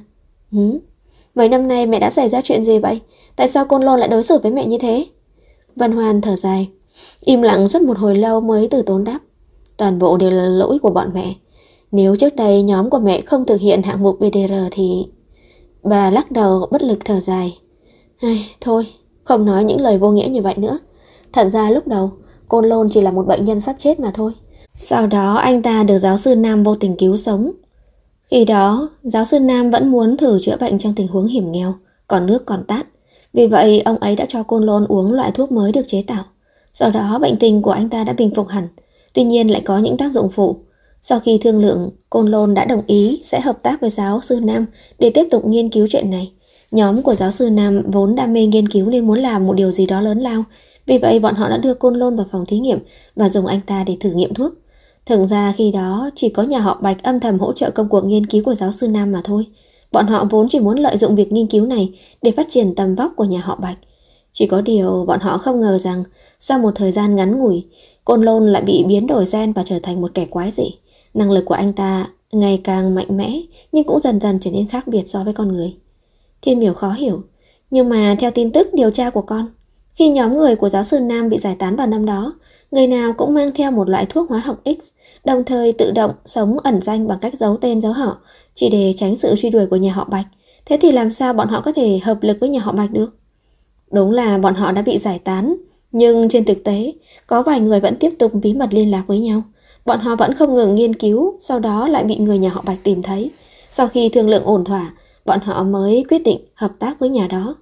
Mấy năm nay mẹ đã xảy ra chuyện gì vậy? Tại sao Côn Lôn lại đối xử với mẹ như thế? Vân Hoan thở dài, im lặng suốt một hồi lâu mới từ tốn đáp. Toàn bộ đều là lỗi của bọn mẹ. Nếu trước đây nhóm của mẹ không thực hiện hạng mục BDR thì... Bà lắc đầu bất lực thở dài. Thôi, không nói những lời vô nghĩa như vậy nữa. Thật ra lúc đầu, Côn Lôn chỉ là một bệnh nhân sắp chết mà thôi. Sau đó anh ta được giáo sư Nam vô tình cứu sống. Khi đó, giáo sư Nam vẫn muốn thử chữa bệnh trong tình huống hiểm nghèo, còn nước còn tát. Vì vậy, ông ấy đã cho Côn Lôn uống loại thuốc mới được chế tạo. Sau đó, bệnh tình của anh ta đã bình phục hẳn, tuy nhiên lại có những tác dụng phụ. Sau khi thương lượng, Côn Lôn đã đồng ý sẽ hợp tác với giáo sư Nam để tiếp tục nghiên cứu chuyện này. Nhóm của giáo sư Nam vốn đam mê nghiên cứu nên muốn làm một điều gì đó lớn lao. Vì vậy, bọn họ đã đưa Côn Lôn vào phòng thí nghiệm và dùng anh ta để thử nghiệm thuốc. Thực ra khi đó chỉ có nhà họ Bạch âm thầm hỗ trợ công cuộc nghiên cứu của giáo sư Nam mà thôi. Bọn họ vốn chỉ muốn lợi dụng việc nghiên cứu này để phát triển tầm vóc của nhà họ Bạch. Chỉ có điều bọn họ không ngờ rằng sau một thời gian ngắn ngủi, Côn Lôn lại bị biến đổi gen và trở thành một kẻ quái dị. Năng lực của anh ta ngày càng mạnh mẽ nhưng cũng dần dần trở nên khác biệt so với con người. Thiên Miểu khó hiểu, nhưng mà theo tin tức điều tra của con, khi nhóm người của giáo sư Nam bị giải tán vào năm đó, người nào cũng mang theo một loại thuốc hóa học X, đồng thời tự động sống ẩn danh bằng cách giấu tên giấu họ, chỉ để tránh sự truy đuổi của nhà họ Bạch. Thế thì làm sao bọn họ có thể hợp lực với nhà họ Bạch được? Đúng là bọn họ đã bị giải tán, nhưng trên thực tế, có vài người vẫn tiếp tục bí mật liên lạc với nhau. Bọn họ vẫn không ngừng nghiên cứu, sau đó lại bị người nhà họ Bạch tìm thấy. Sau khi thương lượng ổn thỏa, bọn họ mới quyết định hợp tác với nhà đó.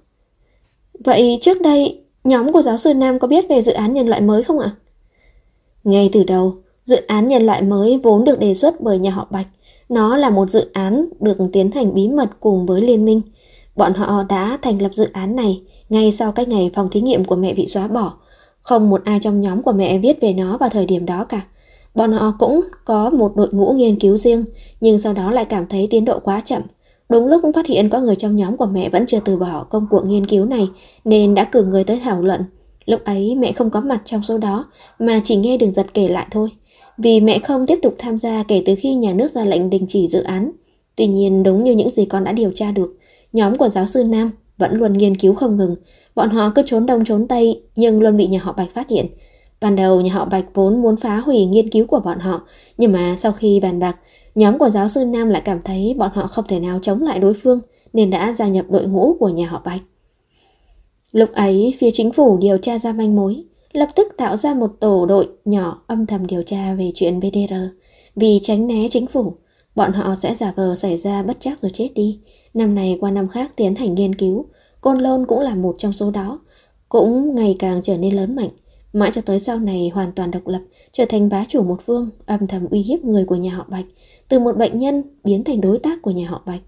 Vậy trước đây, nhóm của giáo sư Nam có biết về dự án nhân loại mới không ạ? Ngay từ đầu, dự án nhân loại mới vốn được đề xuất bởi nhà họ Bạch. Nó là một dự án được tiến hành bí mật cùng với liên minh. Bọn họ đã thành lập dự án này ngay sau cái ngày phòng thí nghiệm của mẹ bị xóa bỏ. Không một ai trong nhóm của mẹ biết về nó vào thời điểm đó cả. Bọn họ cũng có một đội ngũ nghiên cứu riêng, nhưng sau đó lại cảm thấy tiến độ quá chậm. Đúng lúc phát hiện có người trong nhóm của mẹ vẫn chưa từ bỏ công cuộc nghiên cứu này, nên đã cử người tới thảo luận. Lúc ấy mẹ không có mặt trong số đó, mà chỉ nghe Đường Giật kể lại thôi. Vì mẹ không tiếp tục tham gia kể từ khi nhà nước ra lệnh đình chỉ dự án. Tuy nhiên đúng như những gì con đã điều tra được, nhóm của giáo sư Nam vẫn luôn nghiên cứu không ngừng. Bọn họ cứ trốn đông trốn tây nhưng luôn bị nhà họ Bạch phát hiện. Ban đầu nhà họ Bạch vốn muốn phá hủy nghiên cứu của bọn họ, nhưng mà sau khi bàn bạc, nhóm của giáo sư Nam lại cảm thấy bọn họ không thể nào chống lại đối phương, nên đã gia nhập đội ngũ của nhà họ Bạch. Lúc ấy, phía chính phủ điều tra ra manh mối, lập tức tạo ra một tổ đội nhỏ âm thầm điều tra về chuyện BDR. Vì tránh né chính phủ, bọn họ sẽ giả vờ xảy ra bất trắc rồi chết đi. Năm này qua năm khác tiến hành nghiên cứu, Côn Lôn cũng là một trong số đó, cũng ngày càng trở nên lớn mạnh. Mãi cho tới sau này hoàn toàn độc lập, trở thành bá chủ một phương, âm thầm uy hiếp người của nhà họ Bạch, từ một bệnh nhân biến thành đối tác của nhà họ Bạch.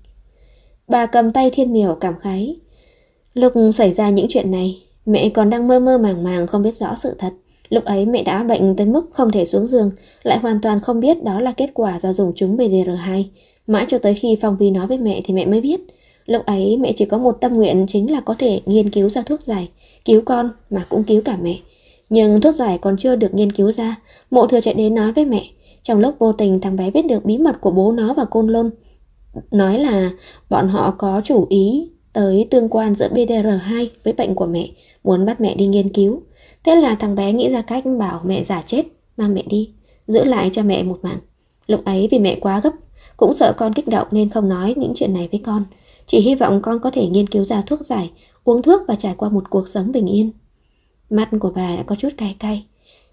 Bà cầm tay Thiên Miểu cảm khái. Lúc xảy ra những chuyện này, mẹ còn đang mơ mơ màng màng không biết rõ sự thật. Lúc ấy mẹ đã bệnh tới mức không thể xuống giường, lại hoàn toàn không biết đó là kết quả do dùng trúng BDR2. Mãi cho tới khi Phong Vi nói với mẹ thì mẹ mới biết. Lúc ấy mẹ chỉ có một tâm nguyện, chính là có thể nghiên cứu ra thuốc giải, cứu con mà cũng cứu cả mẹ. Nhưng thuốc giải còn chưa được nghiên cứu ra, Mộ Thừa chạy đến nói với mẹ. Trong lúc vô tình thằng bé biết được bí mật của bố nó và Côn Lôn, nói là bọn họ có chủ ý tới tương quan giữa BDR2 với bệnh của mẹ, muốn bắt mẹ đi nghiên cứu. Thế là thằng bé nghĩ ra cách bảo mẹ giả chết, mang mẹ đi, giữ lại cho mẹ một mạng. Lúc ấy vì mẹ quá gấp, cũng sợ con kích động nên không nói những chuyện này với con. Chỉ hy vọng con có thể nghiên cứu ra thuốc giải, uống thuốc và trải qua một cuộc sống bình yên. Mắt của bà đã có chút cay cay.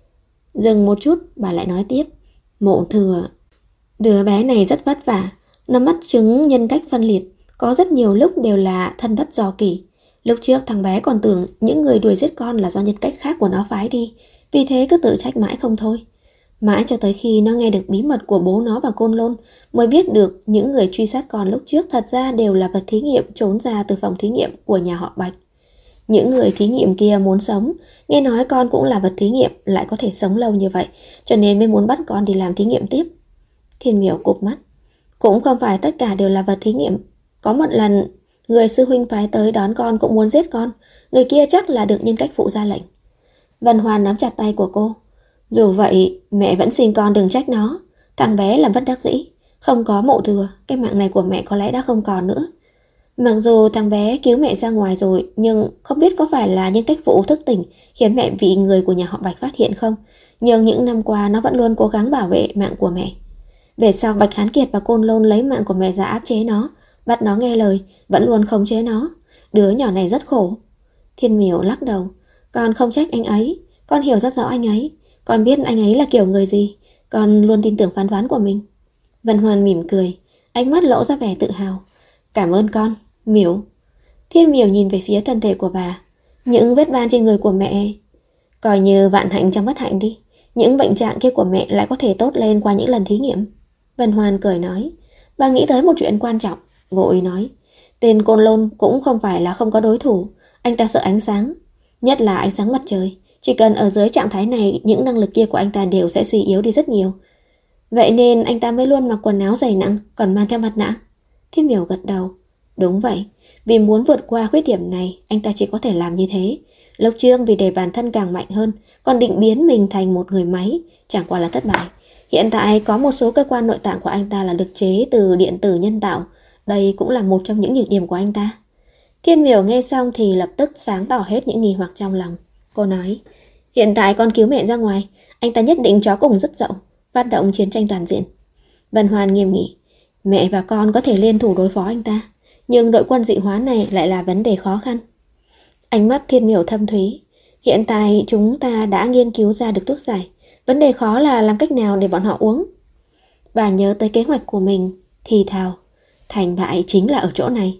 Dừng một chút, bà lại nói tiếp. Mộ Thừa, đứa bé này rất vất vả. Nó mắc chứng nhân cách phân liệt, có rất nhiều lúc đều là thân bất do kỷ. Lúc trước thằng bé còn tưởng những người đuổi giết con là do nhân cách khác của nó phái đi, vì thế cứ tự trách mãi không thôi. Mãi cho tới khi nó nghe được bí mật của bố nó và Côn Lôn, mới biết được những người truy sát con lúc trước thật ra đều là vật thí nghiệm trốn ra từ phòng thí nghiệm của nhà họ Bạch. Những người thí nghiệm kia muốn sống, nghe nói con cũng là vật thí nghiệm lại có thể sống lâu như vậy, cho nên mới muốn bắt con đi làm thí nghiệm tiếp. Thiên Miểu cụp mắt. Cũng không phải tất cả đều là vật thí nghiệm. Có một lần, người sư huynh phái tới đón con cũng muốn giết con. Người kia chắc là được nhân cách phụ ra lệnh. Vân Hoàn nắm chặt tay của cô. Dù vậy, mẹ vẫn xin con đừng trách nó. Thằng bé là bất đắc dĩ. Không có Mộ Thừa, cái mạng này của mẹ có lẽ đã không còn nữa. Mặc dù thằng bé cứu mẹ ra ngoài rồi, nhưng không biết có phải là nhân cách phụ thức tỉnh khiến mẹ bị người của nhà họ Bạch phát hiện không. nhưng những năm qua nó vẫn luôn cố gắng bảo vệ mạng của mẹ. Về sau Bạch Hán Kiệt và Côn Lôn lấy mạng của mẹ ra áp chế nó, bắt nó nghe lời, vẫn luôn khống chế nó. Đứa nhỏ này rất khổ. Thiên Miểu lắc đầu. Con không trách anh ấy, con hiểu rất rõ anh ấy. Con biết anh ấy là kiểu người gì. Con luôn tin tưởng phán đoán của mình. Vân Hoan mỉm cười, ánh mắt lộ ra vẻ tự hào. Cảm ơn con, Miểu. Thiên Miểu nhìn về phía thân thể của bà. Những vết ban trên người của mẹ, coi như vạn hạnh trong bất hạnh đi. Những bệnh trạng kia của mẹ lại có thể tốt lên qua những lần thí nghiệm. Vân Hoan cười nói. Bà nghĩ tới một chuyện quan trọng, vội nói. Tên Côn Lôn cũng không phải là không có đối thủ. Anh ta sợ ánh sáng, nhất là ánh sáng mặt trời. Chỉ cần ở dưới trạng thái này, những năng lực kia của anh ta đều sẽ suy yếu đi rất nhiều. Vậy nên anh ta mới luôn mặc quần áo dày nặng, còn mang theo mặt nạ. Thiên Miểu gật đầu. Đúng vậy, vì muốn vượt qua khuyết điểm này, anh ta chỉ có thể làm như thế. Lúc trước vì để bản thân càng mạnh hơn, còn định biến mình thành một người máy, chẳng qua là thất bại. Hiện tại có một số cơ quan nội tạng của anh ta là được chế từ điện tử nhân tạo. Đây cũng là một trong những nhược điểm của anh ta. Thiên Miểu nghe xong thì lập tức sáng tỏ hết những nghi hoặc trong lòng. Cô nói, hiện tại con cứu mẹ ra ngoài, anh ta nhất định chó cùng rất dậu, phát động chiến tranh toàn diện. Vân Hoan nghiêm nghị, mẹ và con có thể liên thủ đối phó anh ta, nhưng đội quân dị hóa này lại là vấn đề khó khăn. Ánh mắt Thiên Miểu thâm thúy. Hiện tại chúng ta đã nghiên cứu ra được thuốc giải. Vấn đề khó là làm cách nào để bọn họ uống. Bà nhớ tới kế hoạch của mình, thì thào. Thành bại chính là ở chỗ này.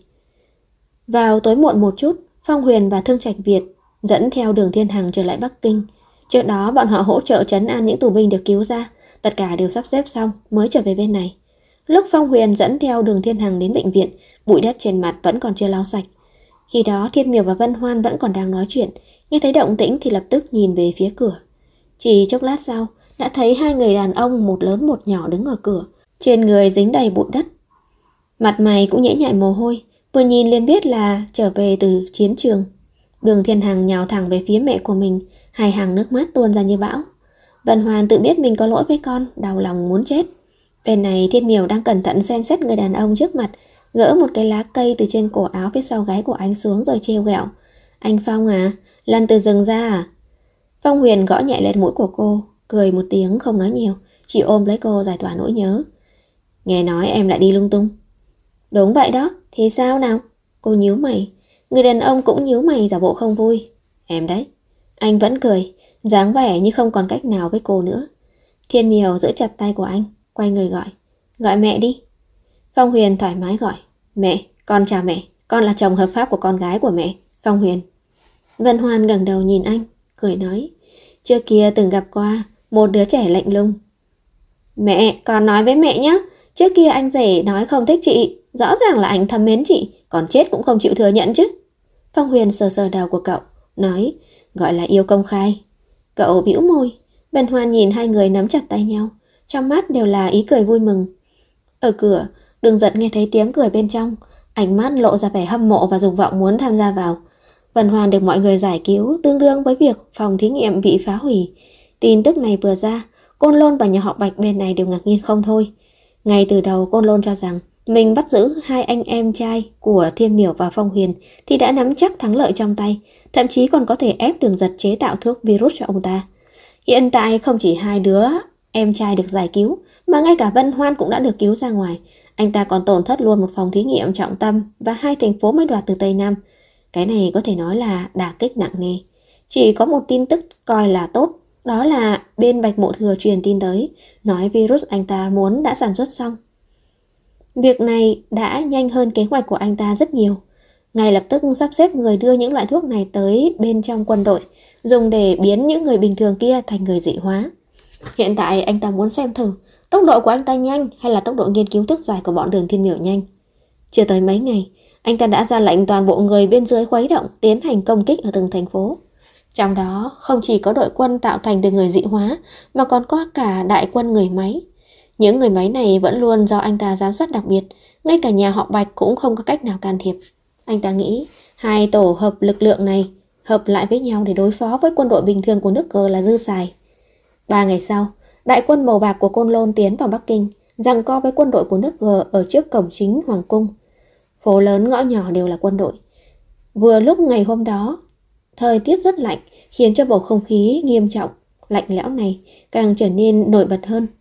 Vào tối muộn một chút, Phong Huyền và Thương Trạch Việt dẫn theo Đường Thiên Hằng trở lại Bắc Kinh. Trước đó bọn họ hỗ trợ trấn an những tù binh được cứu ra. Tất cả đều sắp xếp xong mới trở về bên này. Lúc Phong Huyền dẫn theo Đường Thiên Hằng đến bệnh viện, bụi đất trên mặt vẫn còn chưa lau sạch. Khi đó Thiên Miểu và Vân Hoan vẫn còn đang nói chuyện, nghe thấy động tĩnh thì lập tức nhìn về phía cửa. Chỉ chốc lát sau, đã thấy hai người đàn ông một lớn một nhỏ đứng ở cửa, trên người dính đầy bụi đất. Mặt mày cũng nhễ nhại mồ hôi, vừa nhìn liền biết là trở về từ chiến trường. Đường Thiên Hằng nhào thẳng về phía mẹ của mình, hai hàng nước mắt tuôn ra như bão. Vân Hoan tự biết mình có lỗi với con, đau lòng muốn chết. Bên này Thiên Miểu đang cẩn thận xem xét người đàn ông trước mặt, gỡ một cái lá cây từ trên cổ áo phía sau gáy của anh xuống rồi trêu ghẹo. Anh Phong à, lăn từ rừng ra à? Phong Huyền gõ nhẹ lên mũi của cô, cười một tiếng không nói nhiều, chỉ ôm lấy cô giải tỏa nỗi nhớ. Nghe nói em lại đi lung tung. Đúng vậy đó, thì sao nào? Cô nhíu mày. Người đàn ông cũng nhíu mày giả bộ không vui. Em đấy. Anh vẫn cười, dáng vẻ như không còn cách nào với cô nữa. Thiên Miểu giữ chặt tay của anh, quay người gọi. Gọi mẹ đi. Phong Huyền thoải mái gọi. Mẹ, con chào mẹ, con là chồng hợp pháp của con gái của mẹ, Phong Huyền. Vân Hoan ngẩng đầu nhìn anh, cười nói. Trước kia từng gặp qua một đứa trẻ lạnh lùng. Mẹ, con nói với mẹ nhé. Trước kia anh rể nói không thích chị, rõ ràng là anh thầm mến chị, còn chết cũng không chịu thừa nhận chứ. Phong Huyền sờ sờ đầu của cậu, nói. Gọi là yêu công khai. Cậu bĩu môi. Vân Hoan nhìn hai người nắm chặt tay nhau, trong mắt đều là ý cười vui mừng. Ở cửa, Đường Giật nghe thấy tiếng cười bên trong, ánh mắt lộ ra vẻ hâm mộ và dục vọng muốn tham gia vào. Vân Hoan được mọi người giải cứu, tương đương với việc phòng thí nghiệm bị phá hủy. Tin tức này vừa ra, Côn Lôn và nhà họ Bạch bên này đều ngạc nhiên không thôi. Ngay từ đầu Côn Lôn cho rằng mình bắt giữ hai anh em trai của Thiên Miểu và Phong Huyền thì đã nắm chắc thắng lợi trong tay, thậm chí còn có thể ép Đường Giật chế tạo thuốc virus cho ông ta. Hiện tại không chỉ hai đứa em trai được giải cứu, mà ngay cả Vân Hoan cũng đã được cứu ra ngoài. Anh ta còn tổn thất luôn một phòng thí nghiệm trọng tâm và hai thành phố mới đoạt từ Tây Nam. Cái này có thể nói là đả kích nặng nề. Chỉ có một tin tức coi là tốt, đó là bên Bạch Mộ Thừa truyền tin tới, nói virus anh ta muốn đã sản xuất xong. Việc này đã nhanh hơn kế hoạch của anh ta rất nhiều. Ngay lập tức sắp xếp người đưa những loại thuốc này tới bên trong quân đội, dùng để biến những người bình thường kia thành người dị hóa. Hiện tại anh ta muốn xem thử tốc độ của anh ta nhanh hay là tốc độ nghiên cứu thuốc giải của bọn Đường Thiên Miểu nhanh. Chưa tới mấy ngày, anh ta đã ra lệnh toàn bộ người bên dưới khuấy động tiến hành công kích ở từng thành phố. Trong đó không chỉ có đội quân tạo thành từ người dị hóa, mà còn có cả đại quân người máy. Những người máy này vẫn luôn do anh ta giám sát đặc biệt, ngay cả nhà họ Bạch cũng không có cách nào can thiệp. Anh ta nghĩ hai tổ hợp lực lượng này hợp lại với nhau để đối phó với quân đội bình thường của nước G là dư xài. 3 ngày sau, đại quân màu bạc của Côn Lôn tiến vào Bắc Kinh, giằng co với quân đội của nước G ở trước cổng chính Hoàng cung. Phố lớn ngõ nhỏ đều là quân đội. Vừa lúc ngày hôm đó, thời tiết rất lạnh, khiến cho bầu không khí nghiêm trọng, lạnh lẽo này càng trở nên nổi bật hơn.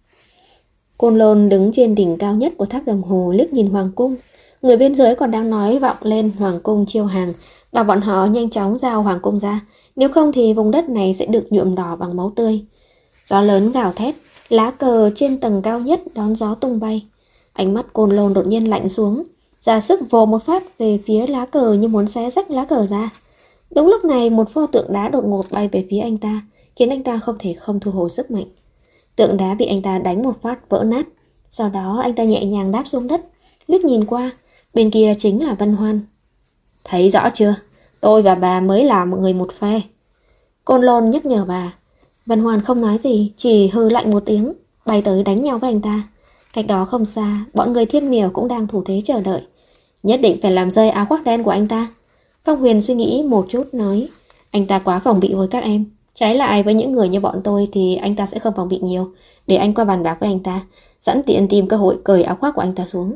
Côn Lôn đứng trên đỉnh cao nhất của tháp đồng hồ liếc nhìn hoàng cung. Người bên dưới còn đang nói vọng lên hoàng cung chiêu hàng, bảo bọn họ nhanh chóng giao hoàng cung ra, nếu không thì vùng đất này sẽ được nhuộm đỏ bằng máu tươi. Gió lớn gào thét, lá cờ trên tầng cao nhất đón gió tung bay. Ánh mắt Côn Lôn đột nhiên lạnh xuống, ra sức vồ một phát về phía lá cờ như muốn xé rách lá cờ ra. Đúng lúc này một pho tượng đá đột ngột bay về phía anh ta, khiến anh ta không thể không thu hồi sức mạnh. Tượng đá bị anh ta đánh một phát vỡ nát. Sau đó anh ta nhẹ nhàng đáp xuống đất, liếc nhìn qua, bên kia chính là Vân Hoan. Thấy rõ chưa? Tôi và bà mới là một người một phe. Côn Lôn nhắc nhở bà. Vân Hoan không nói gì, chỉ hừ lạnh một tiếng, bay tới đánh nhau với anh ta. Cách đó không xa, bọn người Thiên Miểu cũng đang thủ thế chờ đợi. Nhất định phải làm rơi áo khoác đen của anh ta. Phong Huyền suy nghĩ một chút nói, anh ta quá phòng bị với các em. Trái lại với những người như bọn tôi thì anh ta sẽ không phòng bị nhiều. Để anh qua bàn bạc với anh ta, sẵn tiện tìm cơ hội cởi áo khoác của anh ta xuống.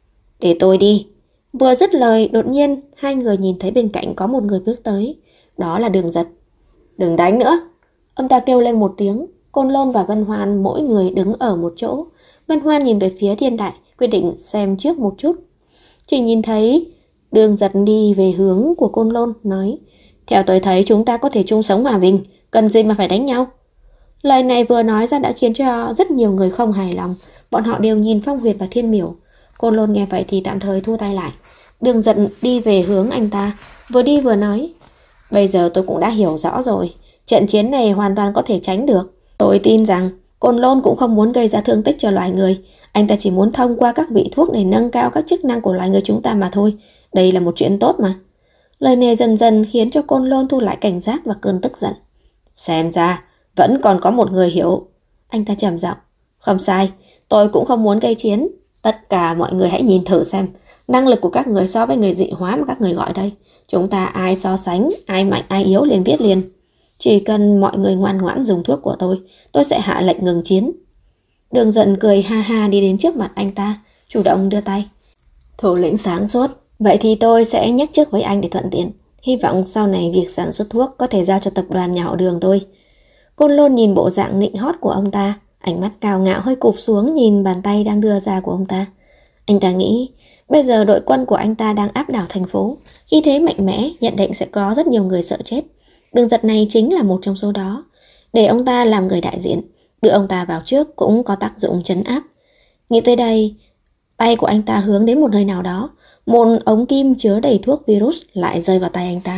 Để tôi đi. Vừa dứt lời, đột nhiên hai người nhìn thấy bên cạnh có một người bước tới. Đó là Đường Giật. Đừng đánh nữa. Ông ta kêu lên một tiếng. Côn Lôn và Vân Hoan mỗi người đứng ở một chỗ. Vân Hoan nhìn về phía Thiên Đại, quyết định xem trước một chút. Chỉ nhìn thấy Đường Giật đi về hướng của Côn Lôn, nói, theo tôi thấy chúng ta có thể chung sống hòa bình, cần gì mà phải đánh nhau. Lời này vừa nói ra đã khiến cho rất nhiều người không hài lòng. Bọn họ đều nhìn Phong Huyền và Thiên Miểu. Côn Lôn nghe vậy thì tạm thời thu tay lại. Đường Giật đi về hướng anh ta, vừa đi vừa nói, bây giờ tôi cũng đã hiểu rõ rồi, trận chiến này hoàn toàn có thể tránh được. Tôi tin rằng Côn Lôn cũng không muốn gây ra thương tích cho loài người. Anh ta chỉ muốn thông qua các vị thuốc để nâng cao các chức năng của loài người chúng ta mà thôi. Đây là một chuyện tốt mà. Lời này dần dần khiến cho Côn Lôn thu lại cảnh giác và cơn tức giận. Xem ra vẫn còn có một người hiểu. Anh ta trầm giọng. Không sai, tôi cũng không muốn gây chiến. Tất cả mọi người hãy nhìn thử xem năng lực của các người so với người dị hóa mà các người gọi đây. Chúng ta ai so sánh, ai mạnh ai yếu liền biết liền. Chỉ cần mọi người ngoan ngoãn dùng thuốc của tôi sẽ hạ lệnh ngừng chiến. Đường Giận cười ha ha đi đến trước mặt anh ta, chủ động đưa tay. Thủ lĩnh sáng suốt, vậy thì tôi sẽ nhắc trước với anh để thuận tiện. Hy vọng sau này việc sản xuất thuốc có thể giao cho tập đoàn nhà họ Đường tôi. Côn Lôn nhìn bộ dạng nịnh hót của ông ta, ánh mắt cao ngạo hơi cụp xuống nhìn bàn tay đang đưa ra của ông ta. Anh ta nghĩ, bây giờ đội quân của anh ta đang áp đảo thành phố, khi thế mạnh mẽ, nhận định sẽ có rất nhiều người sợ chết. Đường Giật này chính là một trong số đó. Để ông ta làm người đại diện, đưa ông ta vào trước cũng có tác dụng trấn áp. Nghĩ tới đây, tay của anh ta hướng đến một nơi nào đó, một ống kim chứa đầy thuốc virus lại rơi vào tay anh ta.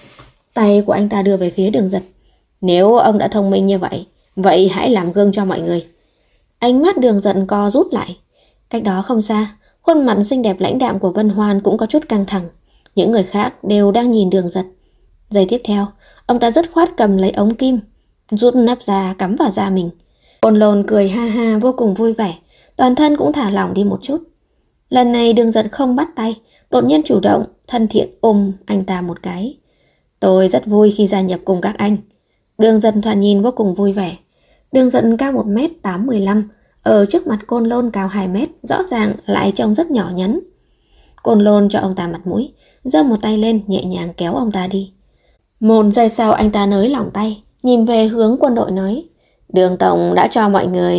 Tay của anh ta đưa về phía Đường Giật. Nếu ông đã thông minh như vậy, vậy hãy làm gương cho mọi người. Ánh mắt Đường Giật co rút lại. Cách đó không xa, khuôn mặt xinh đẹp lãnh đạm của Vân Hoan cũng có chút căng thẳng. Những người khác đều đang nhìn Đường Giật. Giây tiếp theo, ông ta dứt khoát cầm lấy ống kim, rút nắp ra cắm vào da mình. Côn Lôn cười ha ha vô cùng vui vẻ, toàn thân cũng thả lỏng đi một chút. Lần này Đường Giật không bắt tay, đột nhiên chủ động, thân thiện ôm anh ta một cái. Tôi rất vui khi gia nhập cùng các anh. Đường Giật thoạt nhìn vô cùng vui vẻ. Đường Giật cao 1m815, ở trước mặt Côn Lôn cao 2m, rõ ràng lại trông rất nhỏ nhắn. Côn Lôn cho ông ta mặt mũi, giơ một tay lên nhẹ nhàng kéo ông ta đi. Một giây sau anh ta nới lỏng tay, nhìn về hướng quân đội nói, Đường Tổng đã cho mọi người...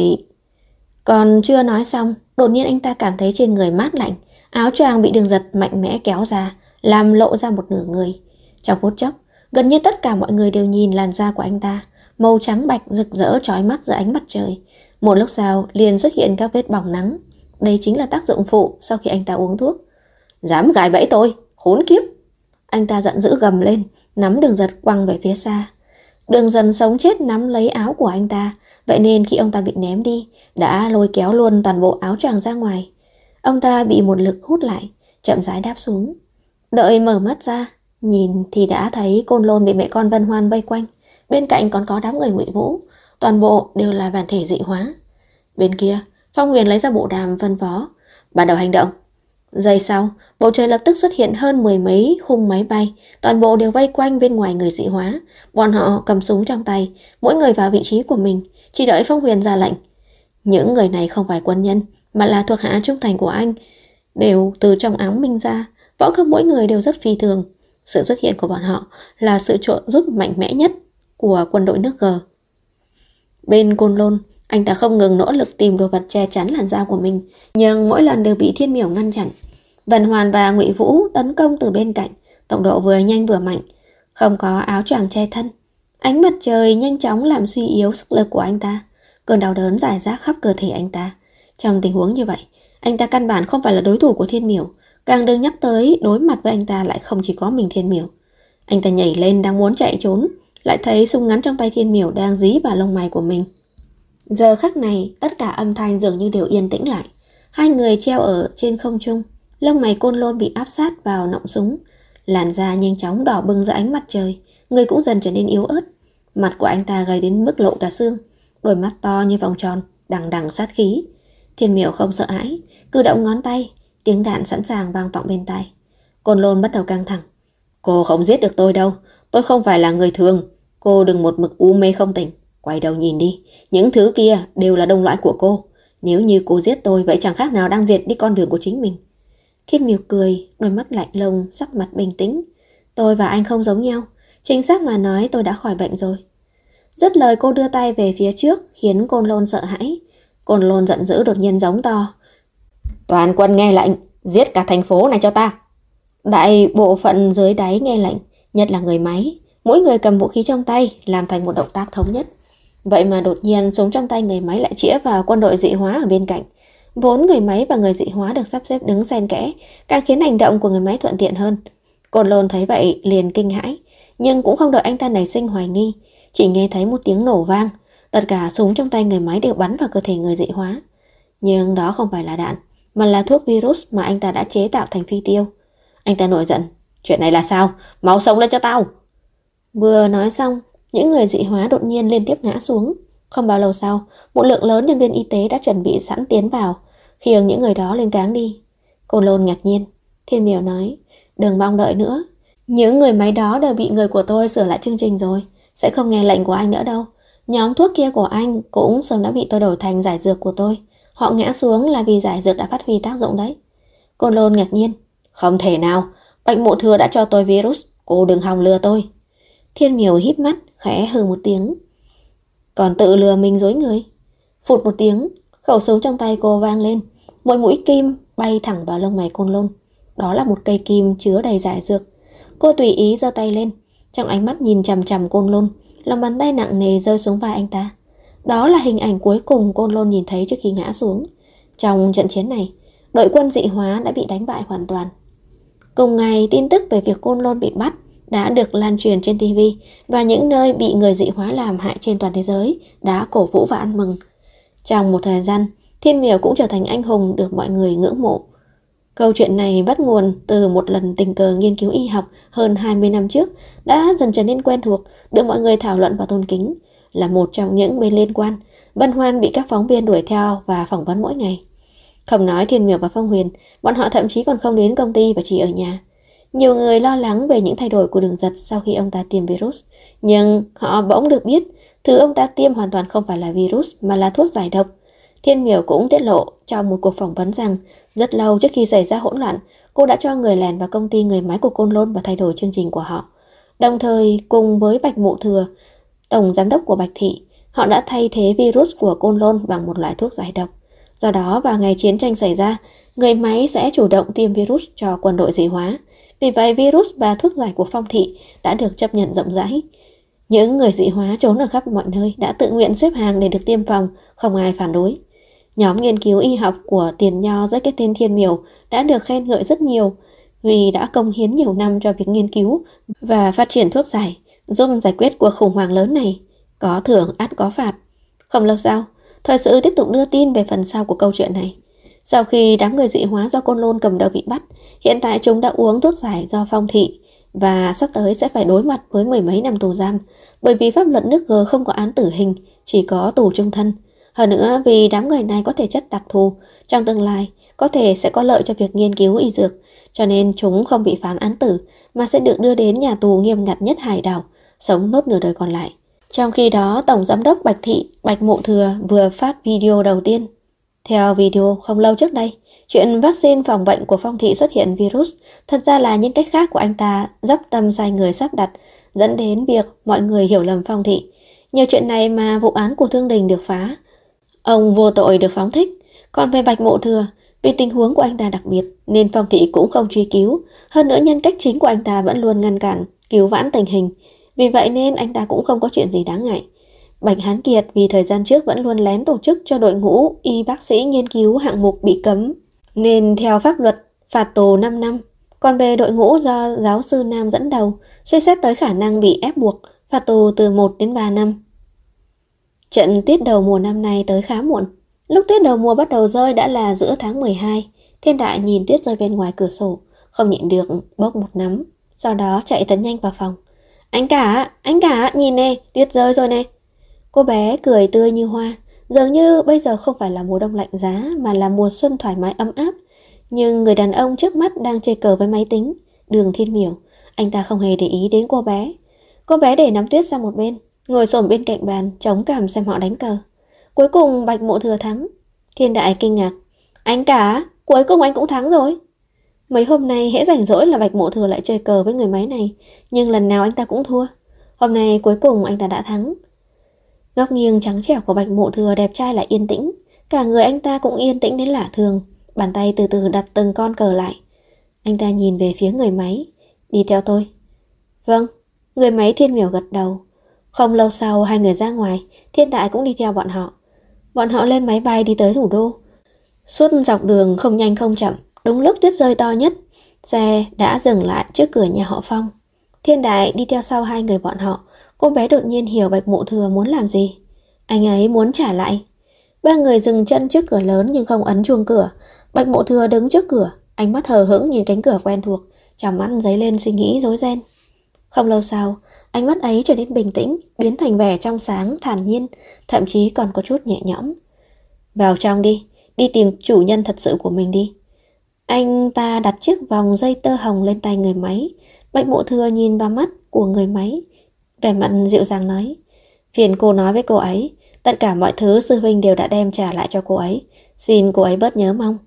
Còn chưa nói xong, đột nhiên anh ta cảm thấy trên người mát lạnh, áo choàng bị Đường Giật mạnh mẽ kéo ra, làm lộ ra một nửa người. Trong phút chốc, gần như tất cả mọi người đều nhìn làn da của anh ta, màu trắng bạch rực rỡ chói mắt dưới ánh mặt trời. Một lúc sau liền xuất hiện các vết bỏng nắng. Đây chính là tác dụng phụ sau khi anh ta uống thuốc. Dám gài bẫy tôi, khốn kiếp! Anh ta giận dữ gầm lên, nắm Đường Giật quăng về phía xa. Đường Giật sống chết nắm lấy áo của anh ta, vậy nên khi ông ta bị ném đi, đã lôi kéo luôn toàn bộ áo choàng ra ngoài. Ông ta bị một lực hút lại, chậm rãi đáp xuống. Đợi mở mắt ra, nhìn thì đã thấy Côn Lôn bị mẹ con Vân Hoan vây quanh. Bên cạnh còn có đám người Ngụy Vũ, toàn bộ đều là bản thể dị hóa. Bên kia, Phong Huyền lấy ra bộ đàm phân phó, bắt đầu hành động. Giây sau, bầu trời lập tức xuất hiện hơn 10 mấy khung máy bay, toàn bộ đều vây quanh bên ngoài người dị hóa. Bọn họ cầm súng trong tay, mỗi người vào vị trí của mình, chỉ đợi Phong Huyền ra lệnh. Những người này không phải quân nhân, mà là thuộc hạ trung thành của anh, đều từ trong ám minh ra, võ công mỗi người đều rất phi thường. Sự xuất hiện của bọn họ là sự trợ giúp mạnh mẽ nhất của quân đội nước G. Bên Côn Lôn, anh ta không ngừng nỗ lực tìm đồ vật che chắn làn da của mình, nhưng mỗi lần đều bị Thiên Miểu ngăn chặn. Vân Hoàn và Ngụy Vũ tấn công từ bên cạnh, tốc độ vừa nhanh vừa mạnh, không có áo choàng che thân. Ánh mặt trời nhanh chóng làm suy yếu sức lực của anh ta, cơn đau đớn rải rác khắp cơ thể anh ta. Trong tình huống như vậy, anh ta căn bản không phải là đối thủ của Thiên Miểu, càng đừng nhắc tới đối mặt với anh ta lại không chỉ có mình Thiên Miểu. Anh ta nhảy lên đang muốn chạy trốn, lại thấy súng ngắn trong tay Thiên Miểu đang dí vào lông mày của mình. Giờ khắc này, tất cả âm thanh dường như đều yên tĩnh lại. Hai người treo ở trên không trung, lông mày Côn Lôn bị áp sát vào nọng súng, làn da nhanh chóng đỏ bừng dưới ánh mặt trời, người cũng dần trở nên yếu ớt. Mặt của anh ta gầy đến mức lộ cả xương, đôi mắt to như vòng tròn, đằng đằng sát khí. Thiên Miểu không sợ hãi, cử động ngón tay, tiếng đạn sẵn sàng vang vọng bên tai. Côn Lôn bắt đầu căng thẳng. Cô không giết được tôi đâu, tôi không phải là người thường. Cô đừng một mực u mê không tỉnh, quay đầu nhìn đi, những thứ kia đều là đồng loại của cô. Nếu như cô giết tôi, vậy chẳng khác nào đang diệt đi con đường của chính mình. Thiên Miểu cười, đôi mắt lạnh lùng, sắc mặt bình tĩnh. Tôi và anh không giống nhau, chính xác mà nói tôi đã khỏi bệnh rồi. Dứt lời cô đưa tay về phía trước, khiến Côn Lôn sợ hãi. Côn Lôn giận dữ đột nhiên giống to. Toàn quân nghe lệnh, giết cả thành phố này cho ta. Đại bộ phận dưới đáy nghe lệnh, nhất là người máy, mỗi người cầm vũ khí trong tay, làm thành một động tác thống nhất. Vậy mà đột nhiên súng trong tay người máy lại chĩa vào quân đội dị hóa ở bên cạnh. Vốn người máy và người dị hóa được sắp xếp đứng xen kẽ, càng khiến hành động của người máy thuận tiện hơn. Côn Lôn thấy vậy liền kinh hãi, nhưng cũng không đợi anh ta nảy sinh hoài nghi, chỉ nghe thấy một tiếng nổ vang, tất cả súng trong tay người máy đều bắn vào cơ thể người dị hóa. Nhưng đó không phải là đạn, mà là thuốc virus mà anh ta đã chế tạo thành phi tiêu. Anh ta nổi giận, chuyện này là sao? Máu sống lên cho tao! Vừa nói xong, những người dị hóa đột nhiên liên tiếp ngã xuống. Không bao lâu sau, một lượng lớn nhân viên y tế đã chuẩn bị sẵn tiến vào, khiêng những người đó lên cáng đi. Côn Lôn ngạc nhiên. Thiên Miểu nói, đừng mong đợi nữa. Những người máy đó đều bị người của tôi sửa lại chương trình rồi, sẽ không nghe lệnh của anh nữa đâu. Nhóm thuốc kia của anh cũng sớm đã bị tôi đổi thành giải dược của tôi. Họ ngã xuống là vì giải dược đã phát huy tác dụng đấy. Côn Lôn ngạc nhiên. Không thể nào, Bạch Mộ Thừa đã cho tôi virus, cô đừng hòng lừa tôi. Thiên Miểu híp mắt, khẽ hừ một tiếng. Còn tự lừa mình dối người. Phụt một tiếng, khẩu súng trong tay cô vang lên, một mũi kim bay thẳng vào lông mày Côn Lôn. Đó là một cây kim chứa đầy giải dược. Cô tùy ý giơ tay lên, trong ánh mắt nhìn chằm chằm Côn Lôn, lòng bàn tay nặng nề rơi xuống vai anh ta. Đó là hình ảnh cuối cùng Côn Lôn nhìn thấy trước khi ngã xuống. Trong trận chiến này, đội quân dị hóa đã bị đánh bại hoàn toàn. Cùng ngày, tin tức về việc Côn Lôn bị bắt đã được lan truyền trên TV, và những nơi bị người dị hóa làm hại trên toàn thế giới đã cổ vũ và ăn mừng. Trong một thời gian, Thiên Miểu cũng trở thành anh hùng được mọi người ngưỡng mộ. Câu chuyện này bắt nguồn từ một lần tình cờ nghiên cứu y học hơn 20 năm trước, đã dần trở nên quen thuộc, được mọi người thảo luận và tôn kính. Là một trong những bên liên quan, Vân Hoan bị các phóng viên đuổi theo và phỏng vấn mỗi ngày. Không nói Thiên Miểu và Phong Huyền, bọn họ thậm chí còn không đến công ty và chỉ ở nhà. Nhiều người lo lắng về những thay đổi của Đường Giật sau khi ông ta tiêm virus, nhưng họ bỗng được biết thứ ông ta tiêm hoàn toàn không phải là virus mà là thuốc giải độc. Thiên Miểu cũng tiết lộ trong một cuộc phỏng vấn rằng rất lâu trước khi xảy ra hỗn loạn, cô đã cho người lèn vào công ty người máy của Côn Lôn và thay đổi chương trình của họ. Đồng thời cùng với Bạch Mộ Thừa, tổng giám đốc của Bạch Thị, họ đã thay thế virus của Côn Lôn bằng một loại thuốc giải độc. Do đó vào ngày chiến tranh xảy ra, người máy sẽ chủ động tiêm virus cho quân đội dị hóa. Vì vậy virus và thuốc giải của Phong Thị đã được chấp nhận rộng rãi. Những người dị hóa trốn ở khắp mọi nơi đã tự nguyện xếp hàng để được tiêm phòng, không ai phản đối. Nhóm nghiên cứu y học của Tiền Nho dưới cái tên Thiên Miểu đã được khen ngợi rất nhiều vì đã cống hiến nhiều năm cho việc nghiên cứu và phát triển thuốc giải, giúp giải quyết cuộc khủng hoảng lớn này. Có thưởng ắt có phạt. Không lâu sau, thời sự tiếp tục đưa tin về phần sau của câu chuyện này. Sau khi đám người dị hóa do Côn Lôn cầm đầu bị bắt, hiện tại chúng đã uống thuốc giải do Phong Thị và sắp tới sẽ phải đối mặt với mười mấy năm tù giam, bởi vì pháp luật nước G không có án tử hình, chỉ có tù chung thân. Hơn nữa vì đám người này có thể chất đặc thù, trong tương lai có thể sẽ có lợi cho việc nghiên cứu y dược, cho nên chúng không bị phán án tử mà sẽ được đưa đến nhà tù nghiêm ngặt nhất hải đảo, sống nốt nửa đời còn lại. Trong khi đó, Tổng Giám đốc Bạch Thị, Bạch Mộ Thừa vừa phát video đầu tiên. Theo video không lâu trước đây, chuyện vaccine phòng bệnh của Phong Thị xuất hiện virus thật ra là những cách khác của anh ta dốc tâm sai người sắp đặt, dẫn đến việc mọi người hiểu lầm Phong Thị. Nhiều chuyện này mà vụ án của Thương Đình được phá, ông vô tội được phóng thích. Còn về Bạch Mộ Thừa, vì tình huống của anh ta đặc biệt nên Phong thị cũng không truy cứu. Hơn nữa nhân cách chính của anh ta vẫn luôn ngăn cản, cứu vãn tình hình. Vì vậy nên anh ta cũng không có chuyện gì đáng ngại. Bạch Hán Kiệt vì thời gian trước vẫn luôn lén tổ chức cho đội ngũ y bác sĩ nghiên cứu hạng mục bị cấm, nên theo pháp luật phạt tù 5 năm. Còn về đội ngũ do giáo sư Nam dẫn đầu, suy xét tới khả năng bị ép buộc, phạt tù từ 1 đến 3 năm. Trận tuyết đầu mùa năm nay tới khá muộn. Lúc tuyết đầu mùa bắt đầu rơi đã là giữa tháng 12. Thiên Đại nhìn tuyết rơi bên ngoài cửa sổ, không nhịn được bốc một nắm, sau đó chạy thật nhanh vào phòng. Anh cả, nhìn nè, tuyết rơi rồi nè. Cô bé cười tươi như hoa, dường như bây giờ không phải là mùa đông lạnh giá mà là mùa xuân thoải mái ấm áp. Nhưng người đàn ông trước mắt đang chơi cờ với máy tính, Đường Thiên Miểu, anh ta không hề để ý đến cô bé. Cô bé để nắm tuyết sang một bên, ngồi xổm bên cạnh bàn, chống cằm xem họ đánh cờ. Cuối cùng Bạch Mộ Thừa thắng. Thiên Đại kinh ngạc. Anh cả, cuối cùng anh cũng thắng rồi. Mấy hôm nay hễ rảnh rỗi là Bạch Mộ Thừa lại chơi cờ với người máy này, nhưng lần nào anh ta cũng thua. Hôm nay cuối cùng anh ta đã thắng. Góc nghiêng trắng trẻo của Bạch Mộ Thừa đẹp trai lại yên tĩnh, cả người anh ta cũng yên tĩnh đến lạ thường. Bàn tay từ từ đặt từng con cờ lại. Anh ta nhìn về phía người máy. Đi theo tôi. Vâng. Người máy Thiên Miểu gật đầu. Không lâu sau hai người ra ngoài, Thiên Đại cũng đi theo bọn họ. Bọn họ lên máy bay đi tới thủ đô. Suốt dọc đường không nhanh không chậm, đúng lúc tuyết rơi to nhất, xe đã dừng lại trước cửa nhà họ Phong. Thiên Đại đi theo sau hai người bọn họ. Cô bé đột nhiên hiểu Bạch Mộ Thừa muốn làm gì. Anh ấy muốn trả lại. Ba người dừng chân trước cửa lớn nhưng không ấn chuông cửa. Bạch Mộ Thừa đứng trước cửa, ánh mắt hờ hững nhìn cánh cửa quen thuộc, trong mắt dấy lên suy nghĩ rối ren. Không lâu sau, ánh mắt ấy trở nên bình tĩnh, biến thành vẻ trong sáng, thản nhiên, thậm chí còn có chút nhẹ nhõm. Vào trong đi, đi tìm chủ nhân thật sự của mình đi. Anh ta đặt chiếc vòng dây tơ hồng lên tay người máy. Bạch Mộ Thừa nhìn vào mắt của người máy, vẻ mặt dịu dàng nói. Phiền cô nói với cô ấy, tất cả mọi thứ sư huynh đều đã đem trả lại cho cô ấy. Xin cô ấy bớt nhớ mong.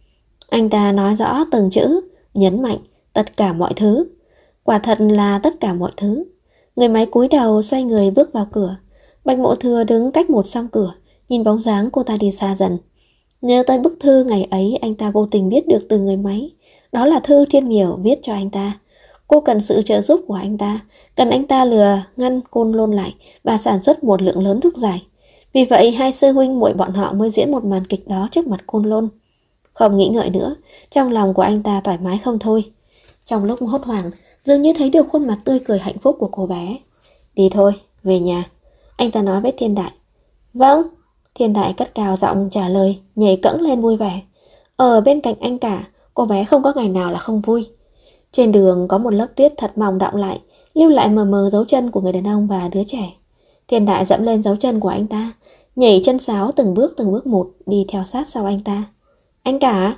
Anh ta nói rõ từng chữ, nhấn mạnh tất cả mọi thứ. Quả thật là tất cả mọi thứ. Người máy cúi đầu xoay người bước vào cửa. Bạch Mộ Thừa đứng cách một song cửa, nhìn bóng dáng cô ta đi xa dần. Nhớ tới bức thư ngày ấy anh ta vô tình biết được từ người máy. Đó là thư Thiên Miểu viết cho anh ta. Cô cần sự trợ giúp của anh ta, cần anh ta lừa ngăn Côn Lôn lại và sản xuất một lượng lớn thuốc giải. Vì vậy hai sư huynh muội bọn họ mới diễn một màn kịch đó trước mặt Côn Lôn. Không nghĩ ngợi nữa, trong lòng của anh ta thoải mái không thôi. Trong lúc hốt hoảng, dường như thấy được khuôn mặt tươi cười hạnh phúc của cô bé. Đi thôi, về nhà. Anh ta nói với Thiên Đại. Vâng. Thiên Đại cất cao giọng trả lời, nhảy cẫng lên vui vẻ. Ở bên cạnh anh cả, cô bé không có ngày nào là không vui. Trên đường có một lớp tuyết thật mỏng đọng lại, lưu lại mờ mờ dấu chân của người đàn ông và đứa trẻ. Thiên Đại dẫm lên dấu chân của anh ta, nhảy chân sáo từng bước một, đi theo sát sau anh ta. Anh cả.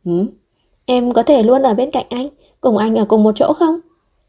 Em có thể luôn ở bên cạnh anh, cùng anh ở cùng một chỗ không?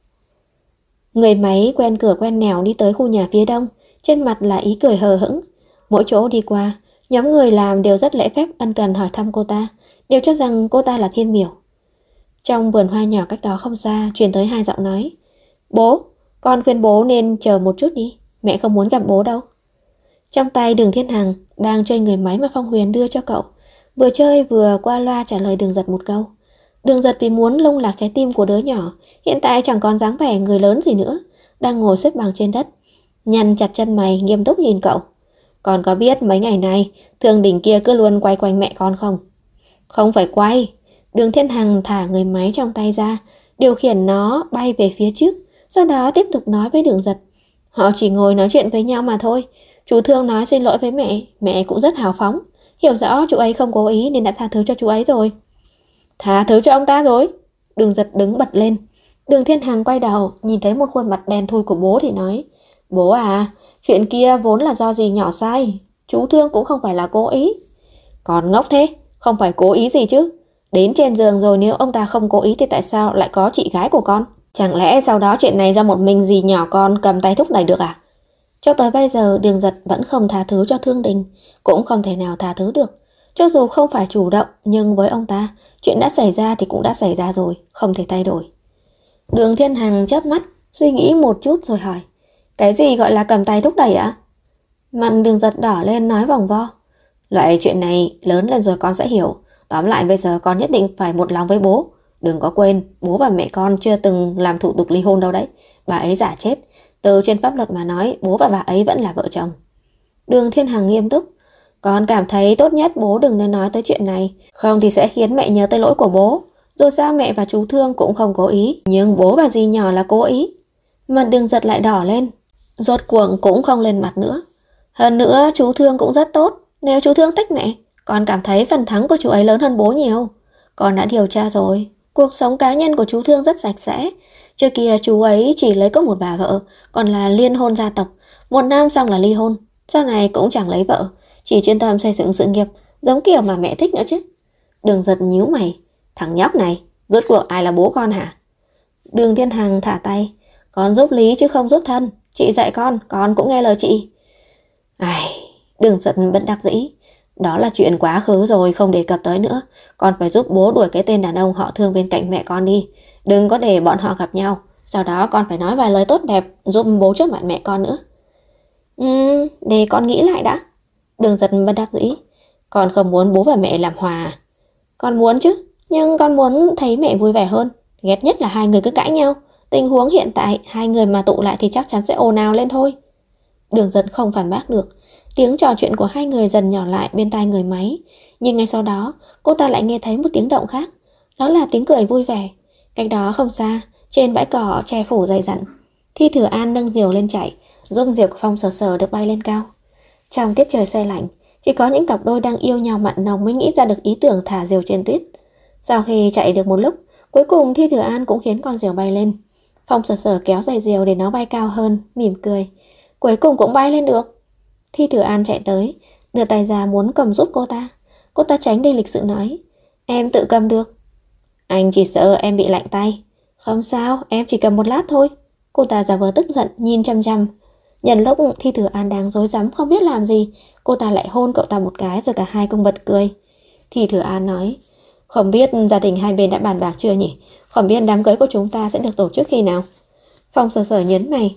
Người máy quen cửa quen nẻo đi tới khu nhà phía đông, trên mặt là ý cười hờ hững. Mỗi chỗ đi qua, nhóm người làm đều rất lễ phép ân cần hỏi thăm cô ta, đều cho rằng cô ta là Thiên Miểu. Trong vườn hoa nhỏ cách đó không xa truyền tới hai giọng nói. Bố, con khuyên bố nên chờ một chút đi, mẹ không muốn gặp bố đâu. Trong tay Đường Thiên Hằng đang chơi người máy mà Phong Huyền đưa cho cậu, vừa chơi vừa qua loa trả lời Đường Giật một câu. Đường Giật vì muốn lung lạc trái tim của đứa nhỏ, hiện tại chẳng còn dáng vẻ người lớn gì nữa, đang ngồi xếp bằng trên đất, nhăn chặt chân mày nghiêm túc nhìn cậu. Con có biết mấy ngày nay Thương Đình kia cứ luôn quay quanh mẹ con không? Không phải quay. Đường Thiên Hằng thả người máy trong tay ra, điều khiển nó bay về phía trước, sau đó tiếp tục nói với Đường Giật. Họ chỉ ngồi nói chuyện với nhau mà thôi. Chú Thương nói xin lỗi với mẹ cũng rất hào phóng, hiểu rõ chú ấy không cố ý nên đã tha thứ cho chú ấy rồi. Tha thứ cho ông ta rồi? Đường Giật đứng bật lên. Đường Thiên Hằng quay đầu, nhìn thấy một khuôn mặt đen thui của bố thì nói. Bố à, chuyện kia vốn là do dì nhỏ sai, chú Thương cũng không phải là cố ý. Còn ngốc thế, không phải cố ý gì chứ. Đến trên giường rồi nếu ông ta không cố ý thì tại sao lại có chị gái của con? Chẳng lẽ sau đó chuyện này do một mình dì nhỏ con cầm tay thúc đẩy được à? Cho tới bây giờ Đường Giật vẫn không tha thứ cho Thương Đình, cũng không thể nào tha thứ được. Cho dù không phải chủ động, nhưng với ông ta, chuyện đã xảy ra thì cũng đã xảy ra rồi, không thể thay đổi. Đường Thiên Hằng chớp mắt, suy nghĩ một chút rồi hỏi. Cái gì gọi là cầm tay thúc đẩy ạ? Mặt Đường Giật đỏ lên nói vòng vo. Loại chuyện này lớn lên rồi con sẽ hiểu. Tóm lại bây giờ con nhất định phải một lòng với bố. Đừng có quên, bố và mẹ con chưa từng làm thủ tục ly hôn đâu đấy. Bà ấy giả chết. Từ trên pháp luật mà nói, bố và bà ấy vẫn là vợ chồng. Đường Thiên Hằng nghiêm túc. Con cảm thấy tốt nhất bố đừng nên nói tới chuyện này. Không thì sẽ khiến mẹ nhớ tới lỗi của bố. Dù sao mẹ và chú Thương cũng không cố ý. Nhưng bố và dì nhỏ là cố ý. Mặt Đường Giật lại đỏ lên. Rốt cuộc cũng không lên mặt nữa. Hơn nữa chú Thương cũng rất tốt. Nếu chú Thương thích mẹ, con cảm thấy phần thắng của chú ấy lớn hơn bố nhiều. Con đã điều tra rồi. Cuộc sống cá nhân của chú Thương rất sạch sẽ. Trước kia chú ấy chỉ lấy có một bà vợ, còn là liên hôn gia tộc. Một năm xong là ly hôn. Sau này cũng chẳng lấy vợ, chỉ chuyên tâm xây dựng sự nghiệp, giống kiểu mà mẹ thích nữa chứ. Đường Giật nhíu mày. Thằng nhóc này, rốt cuộc ai là bố con hả? Đường Thiên Hằng thả tay. Con giúp lý chứ không giúp thân. Chị dạy con cũng nghe lời chị. Ai, Đường Giật bất đắc dĩ. Đó là chuyện quá khứ rồi, không đề cập tới nữa. Con phải giúp bố đuổi cái tên đàn ông họ Thương bên cạnh mẹ con đi. Đừng có để bọn họ gặp nhau. Sau đó con phải nói vài lời tốt đẹp giúp bố trước mặt mẹ con nữa. Để con nghĩ lại đã. Đường Giật bất đắc dĩ. Con không muốn bố và mẹ làm hòa. Con muốn chứ, nhưng con muốn thấy mẹ vui vẻ hơn. Ghét nhất là hai người cứ cãi nhau. Tình huống hiện tại hai người mà tụ lại thì chắc chắn sẽ ồn ào lên thôi. Đường Giật không phản bác được. Tiếng trò chuyện của hai người dần nhỏ lại bên tai người máy. Nhưng ngay sau đó cô ta lại nghe thấy một tiếng động khác. Đó là tiếng cười vui vẻ. Cách đó không xa, trên bãi cỏ che phủ dày dặn, Thi Thừa An nâng diều lên chạy, giúp diều của Phong Sờ Sờ được bay lên cao. Trong tiết trời se lạnh, chỉ có những cặp đôi đang yêu nhau mặn nồng mới nghĩ ra được ý tưởng thả diều trên tuyết. Sau khi chạy được một lúc, cuối cùng Thi Thừa An cũng khiến con diều bay lên. Phong Sờ Sờ kéo dây diều để nó bay cao hơn, mỉm cười. Cuối cùng cũng bay lên được. Thi Thừa An chạy tới, đưa tay ra muốn cầm giúp cô ta. Cô ta tránh đi lịch sự nói. Em tự cầm được. Anh chỉ sợ em bị lạnh tay. Không sao, em chỉ cầm một lát thôi. Cô ta giả vờ tức giận nhìn chăm chăm. Nhân lúc Thi Thừa An đang rối rắm không biết làm gì, cô ta lại hôn cậu ta một cái rồi cả hai cùng bật cười. Thi Thừa An nói. Không biết gia đình hai bên đã bàn bạc chưa nhỉ? Không biết đám cưới của chúng ta sẽ được tổ chức khi nào? Phong Sờ Sờ nhấn mày.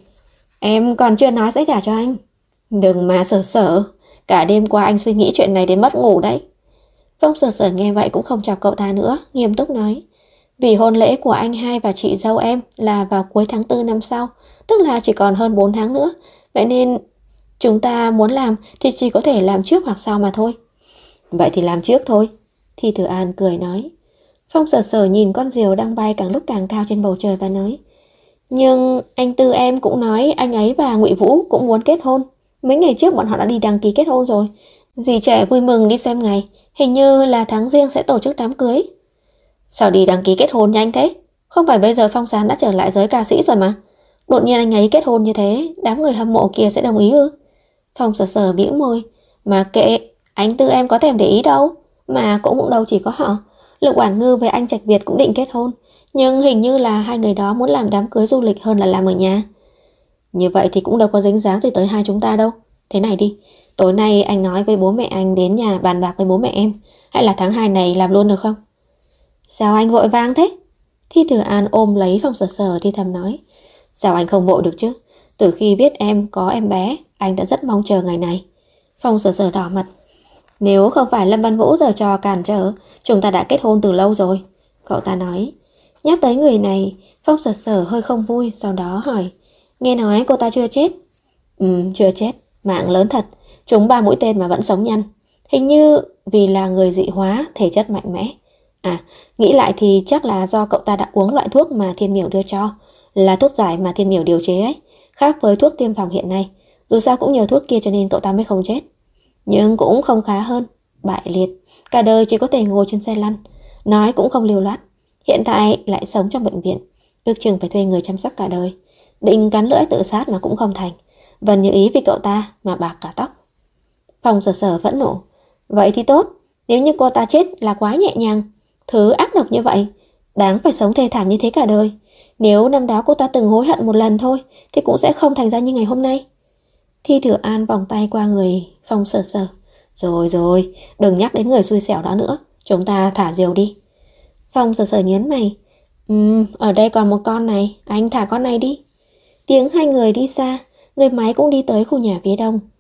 Em còn chưa nói sẽ gả cho anh. Đừng mà Sờ Sờ, cả đêm qua anh suy nghĩ chuyện này đến mất ngủ đấy. Phong Sờ Sờ nghe vậy cũng không chọc cậu ta nữa, nghiêm túc nói. Vì hôn lễ của anh hai và chị dâu em là vào cuối tháng 4 năm sau, tức là chỉ còn hơn 4 tháng nữa. Vậy nên chúng ta muốn làm thì chỉ có thể làm trước hoặc sau mà thôi. Vậy thì làm trước thôi. Thi Thừa An cười nói. Phong Sờ Sờ nhìn con diều đang bay càng lúc càng cao trên bầu trời và nói. Nhưng anh Tư em cũng nói anh ấy và Ngụy Vũ cũng muốn kết hôn. Mấy ngày trước bọn họ đã đi đăng ký kết hôn rồi. Dì trẻ vui mừng đi xem ngày. Hình như là tháng riêng sẽ tổ chức đám cưới. Sao đi đăng ký kết hôn nhanh thế? Không phải bây giờ Phong Sán đã trở lại giới ca sĩ rồi mà. Đột nhiên anh ấy kết hôn như thế, đám người hâm mộ kia sẽ đồng ý ư? Phong Sờ Sờ bĩu môi. Mà kệ, anh Tư em có thèm để ý đâu. Mà cũng đâu chỉ có họ. Lục Oản Ngư với anh Trạch Việt cũng định kết hôn. Nhưng hình như là hai người đó muốn làm đám cưới du lịch hơn là làm ở nhà. Như vậy thì cũng đâu có dính dáng gì tới hai chúng ta đâu. Thế này đi, tối nay anh nói với bố mẹ anh đến nhà bàn bạc với bố mẹ em. Hay là tháng 2 này làm luôn được không? Sao anh vội vàng thế? Thi Thừa An ôm lấy Phong Sờ Sờ thì thầm nói. Sao anh không vội được chứ? Từ khi biết em có em bé, anh đã rất mong chờ ngày này. Phong Sờ Sờ đỏ mặt. Nếu không phải Lâm Văn Vũ giờ trò cản trở, chúng ta đã kết hôn từ lâu rồi. Cậu ta nói. Nhắc tới người này, Phong Sờ Sờ hơi không vui, sau đó hỏi. Nghe nói cô ta chưa chết. Chưa chết, mạng lớn thật. Trúng 3 mũi tên mà vẫn sống nhanh. Hình như vì là người dị hóa, thể chất mạnh mẽ. À, nghĩ lại thì chắc là do cậu ta đã uống loại thuốc mà Thiên Miểu đưa cho. Là thuốc giải mà Thiên Miểu điều chế ấy. Khác với thuốc tiêm phòng hiện nay. Dù sao cũng nhờ thuốc kia cho nên cậu ta mới không chết. Nhưng cũng không khá hơn. Bại liệt, cả đời chỉ có thể ngồi trên xe lăn. Nói cũng không lưu loát. Hiện tại lại sống trong bệnh viện. Ước chừng phải thuê người chăm sóc cả đời. Định cắn lưỡi tự sát mà cũng không thành. Vân như ý vì cậu ta mà bạc cả tóc. Phong Sờ Sờ phẫn nộ. Vậy thì tốt. Nếu như cô ta chết là quá nhẹ nhàng. Thứ ác độc như vậy, đáng phải sống thê thảm như thế cả đời. Nếu năm đó cô ta từng hối hận một lần thôi thì cũng sẽ không thành ra như ngày hôm nay. Thi Thừa An vòng tay qua người Phong Sờ Sờ. Rồi, đừng nhắc đến người xui xẻo đó nữa. Chúng ta thả diều đi. Phong Sờ Sờ nhớn mày. Ở đây còn một con này, anh thả con này đi. Tiếng hai người đi xa, người máy cũng đi tới khu nhà phía đông.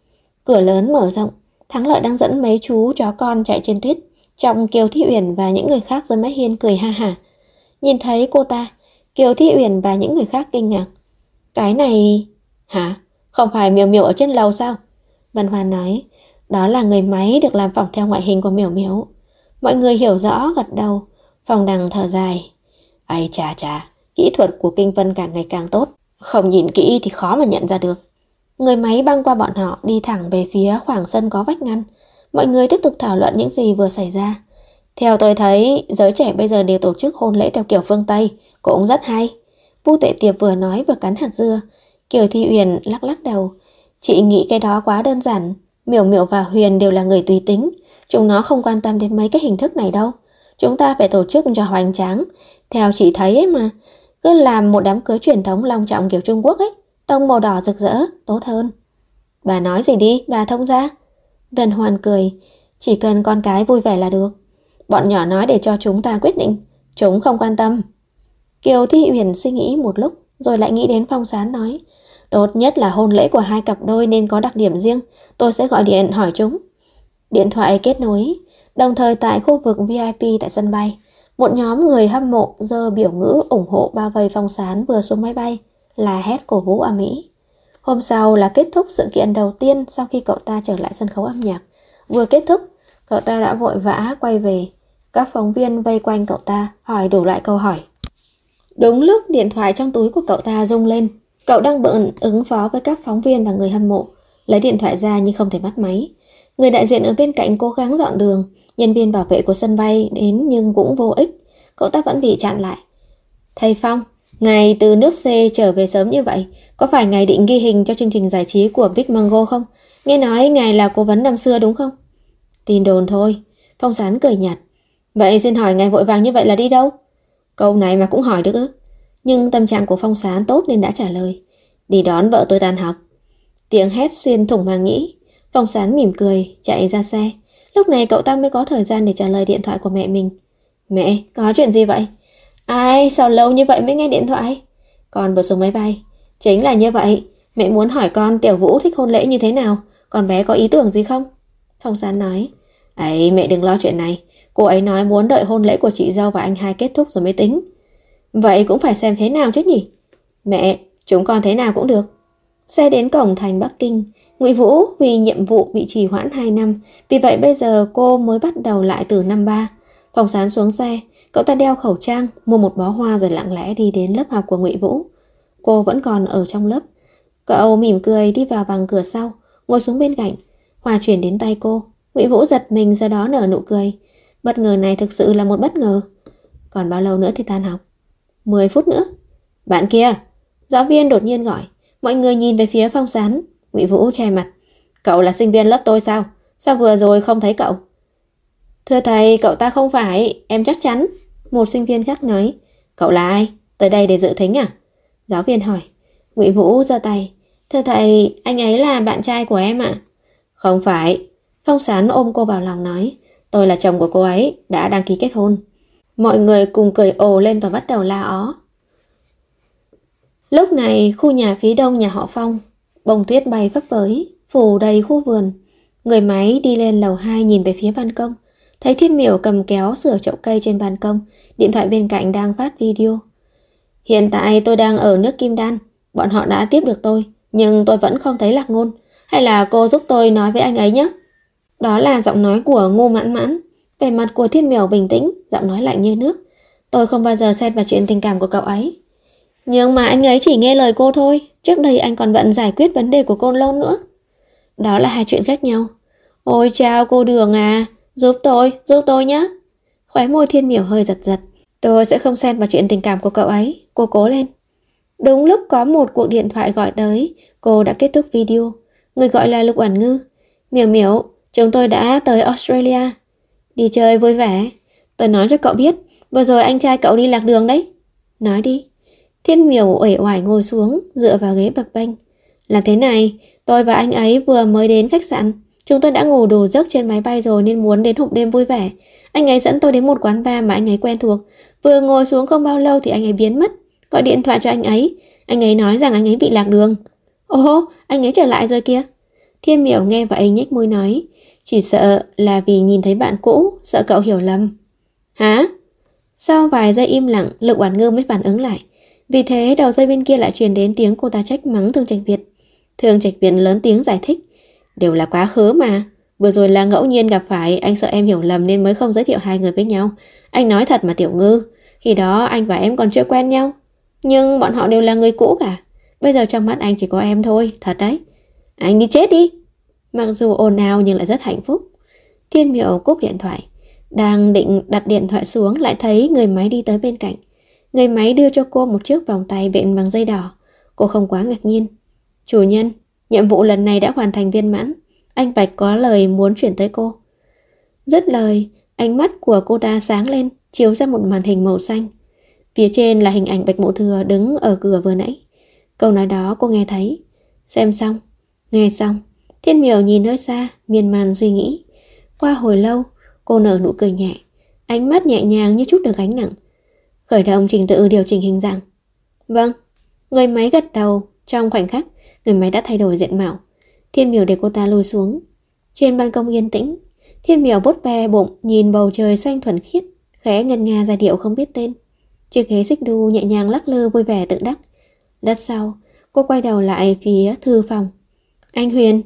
Cửa lớn mở rộng, Thắng Lợi đang dẫn mấy chú chó con chạy trên tuyết, trong Kiều Thi Uyển và những người khác dưới mái hiên cười ha hả. Nhìn thấy cô ta, Kiều Thi Uyển và những người khác kinh ngạc. Cái này... Hả? Không phải Miểu Miểu ở trên lầu sao? Vân Hoan nói, đó là người máy được làm phỏng theo ngoại hình của Miểu Miểu. Mọi người hiểu rõ gật đầu. Phong Đằng thở dài. Ây chà, kỹ thuật của Kinh Vân càng ngày càng tốt. Không nhìn kỹ thì khó mà nhận ra được. Người máy băng qua bọn họ đi thẳng về phía khoảng sân có vách ngăn. Mọi người tiếp tục thảo luận những gì vừa xảy ra. Theo tôi thấy, giới trẻ bây giờ đều tổ chức hôn lễ theo kiểu phương Tây, cũng rất hay. Vu Tuệ Tiệp vừa nói vừa cắn hạt dưa. Kiều Thi Uyển lắc đầu. Chị nghĩ cái đó quá đơn giản. Miểu Miểu và Huyền đều là người tùy tính. Chúng nó không quan tâm đến mấy cái hình thức này đâu. Chúng ta phải tổ chức cho hoành tráng. Theo chị thấy ấy mà, cứ làm một đám cưới truyền thống long trọng kiểu Trung Quốc ấy, tông màu đỏ rực rỡ, tốt hơn. Bà nói gì đi, bà thông ra. Vân Hoan cười. Chỉ cần con cái vui vẻ là được. Bọn nhỏ nói để cho chúng ta quyết định. Chúng không quan tâm. Kiều Thi Uyển suy nghĩ một lúc, rồi lại nghĩ đến Phong Sán nói. Tốt nhất là hôn lễ của hai cặp đôi nên có đặc điểm riêng. Tôi sẽ gọi điện hỏi chúng. Điện thoại kết nối. Đồng thời tại khu vực VIP tại sân bay, một nhóm người hâm mộ giơ biểu ngữ ủng hộ bao vây Phong Sán vừa xuống máy bay, là hét cổ vũ ầm ĩ. Hôm sau là kết thúc sự kiện đầu tiên sau khi cậu ta trở lại sân khấu âm nhạc. Vừa kết thúc, cậu ta đã vội vã quay về. Các phóng viên vây quanh cậu ta hỏi đủ loại câu hỏi. Đúng lúc điện thoại trong túi của cậu ta rung lên, cậu đang bận ứng phó với các phóng viên và người hâm mộ. Lấy điện thoại ra nhưng không thể bắt máy. Người đại diện ở bên cạnh cố gắng dọn đường. Nhân viên bảo vệ của sân bay đến nhưng cũng vô ích. Cậu ta vẫn bị chặn lại. Thầy Phong, ngài từ nước C trở về sớm như vậy, có phải ngài định ghi hình cho chương trình giải trí của Big Mango không? Nghe nói ngài là cố vấn năm xưa đúng không? Tin đồn thôi. Phong Sán cười nhạt. Vậy xin hỏi ngài vội vàng như vậy là đi đâu? Câu này mà cũng hỏi được ư? Nhưng tâm trạng của Phong Sán tốt nên đã trả lời. Đi đón vợ tôi tan học. Tiếng hét xuyên thủng màng nhĩ. Phong Sán mỉm cười, chạy ra xe. Lúc này cậu ta mới có thời gian để trả lời điện thoại của mẹ mình. Mẹ, có chuyện gì vậy? Ai, sao lâu như vậy mới nghe điện thoại? Con vừa xuống máy bay. Chính là như vậy. Mẹ muốn hỏi con Tiểu Vũ thích hôn lễ như thế nào? Con bé có ý tưởng gì không? Phong Sán nói. Ấy, mẹ đừng lo chuyện này. Cô ấy nói muốn đợi hôn lễ của chị dâu và anh hai kết thúc rồi mới tính. Vậy cũng phải xem thế nào chứ nhỉ? Mẹ, chúng con thế nào cũng được. Xe đến cổng thành Bắc Kinh. Ngụy Vũ vì nhiệm vụ bị trì hoãn 2 năm, vì vậy bây giờ cô mới bắt đầu lại từ năm 3. Phong Sán xuống xe, cậu ta đeo khẩu trang, mua một bó hoa rồi lặng lẽ đi đến lớp học của Ngụy Vũ. Cô vẫn còn ở trong lớp. Cậu mỉm cười đi vào bằng cửa sau, ngồi xuống bên cạnh. Hoa chuyển đến tay cô. Ngụy Vũ giật mình, sau đó nở nụ cười. Bất ngờ này thực sự là một bất ngờ. Còn bao lâu nữa thì tan học? 10 phút nữa. Bạn kia! Giáo viên đột nhiên gọi. Mọi người nhìn về phía Phong Sán. Ngụy Vũ che mặt. Cậu là sinh viên lớp tôi sao? Sao vừa rồi không thấy cậu? Thưa thầy, cậu ta không phải, em chắc chắn. Một sinh viên khác nói. Cậu là ai? Tới đây để dự thính à? Giáo viên hỏi. Ngụy Vũ giơ tay. Thưa thầy, anh ấy là bạn trai của em ạ. Không phải. Phong Sán ôm cô vào lòng nói. Tôi là chồng của cô ấy, đã đăng ký kết hôn. Mọi người cùng cười ồ lên và bắt đầu la ó. Lúc này, khu nhà phía đông nhà họ Phong, bông tuyết bay phấp phới, phủ đầy khu vườn. Người máy đi lên lầu 2 nhìn về phía ban công. Thấy Thiên Miểu cầm kéo sửa chậu cây trên ban công, điện thoại bên cạnh đang phát video. Hiện tại tôi đang ở nước Kim Đan, bọn họ đã tiếp được tôi, nhưng tôi vẫn không thấy Lạc Ngôn. Hay là cô giúp tôi nói với anh ấy nhé? Đó là giọng nói của Ngô Mãn Mãn. Vẻ mặt của Thiên Miểu bình tĩnh, giọng nói lạnh như nước. Tôi không bao giờ xen vào chuyện tình cảm của cậu ấy. Nhưng mà anh ấy chỉ nghe lời cô thôi. Trước đây anh còn bận giải quyết vấn đề của Côn Lôn nữa. Đó là hai chuyện khác nhau. Ôi chào cô Đường à, giúp tôi nhé. Khóe môi Thiên Miểu hơi giật giật. Tôi sẽ không xen vào chuyện tình cảm của cậu ấy. Cô cố lên. Đúng lúc có một cuộc điện thoại gọi tới, cô đã kết thúc video. Người gọi là Lục Uẩn Ngư. Miểu Miểu, chúng tôi đã tới Australia. Đi chơi vui vẻ. Tôi nói cho cậu biết, vừa rồi anh trai cậu đi lạc đường đấy. Nói đi. Thiên Miểu uể oải ngồi xuống, dựa vào ghế bập bênh. Là thế này, tôi và anh ấy vừa mới đến khách sạn. Chúng tôi đã ngủ đủ giấc trên máy bay rồi nên muốn đến hộp đêm vui vẻ. Anh ấy dẫn tôi đến một quán bar mà anh ấy quen thuộc. Vừa ngồi xuống không bao lâu thì anh ấy biến mất. Gọi điện thoại cho anh ấy nói rằng anh ấy bị lạc đường. Ồ, anh ấy trở lại rồi kìa. Thiên Miểu nghe vậy nhếch môi nói, chỉ sợ là vì nhìn thấy bạn cũ, sợ cậu hiểu lầm. Hả? Sau vài giây im lặng, Lục Oản Ngư mới phản ứng lại. Vì thế đầu dây bên kia lại truyền đến tiếng cô ta trách mắng Thương Trạch Việt. Thương Trạch Việt lớn tiếng giải thích, đều là quá khứ mà. Vừa rồi là ngẫu nhiên gặp phải, anh sợ em hiểu lầm nên mới không giới thiệu hai người với nhau. Anh nói thật mà Tiểu Ngư, khi đó anh và em còn chưa quen nhau. Nhưng bọn họ đều là người cũ cả. Bây giờ trong mắt anh chỉ có em thôi, thật đấy. Anh đi chết đi. Mặc dù ồn ào nhưng lại rất hạnh phúc. Thiên Miểu cúp điện thoại. Đang định đặt điện thoại xuống lại thấy người máy đi tới bên cạnh. Người máy đưa cho cô một chiếc vòng tay bện bằng dây đỏ. Cô không quá ngạc nhiên. Chủ nhân, nhiệm vụ lần này đã hoàn thành viên mãn. Anh Bạch có lời muốn chuyển tới cô. Dứt lời, ánh mắt của cô ta sáng lên, chiếu ra một màn hình màu xanh. Phía trên là hình ảnh Bạch Mộ Thừa đứng ở cửa vừa nãy. Câu nói đó cô nghe thấy. Xem xong, nghe xong, Thiên Miểu nhìn nơi xa, miên man suy nghĩ. Qua hồi lâu, cô nở nụ cười nhẹ, ánh mắt nhẹ nhàng như chút được gánh nặng. Khởi động trình tự điều chỉnh hình dạng. Vâng. Người máy gật đầu. Trong khoảnh khắc, người máy đã thay đổi diện mạo. Thiên Miểu để cô ta lùi xuống. Trên ban công yên tĩnh, Thiên Miểu vuốt ve bụng, nhìn bầu trời xanh thuần khiết, khẽ ngân nga giai điệu không biết tên. Chiếc ghế xích đu nhẹ nhàng lắc lư vui vẻ tự đắc. Lát sau, cô quay đầu lại phía thư phòng. Anh Huyền.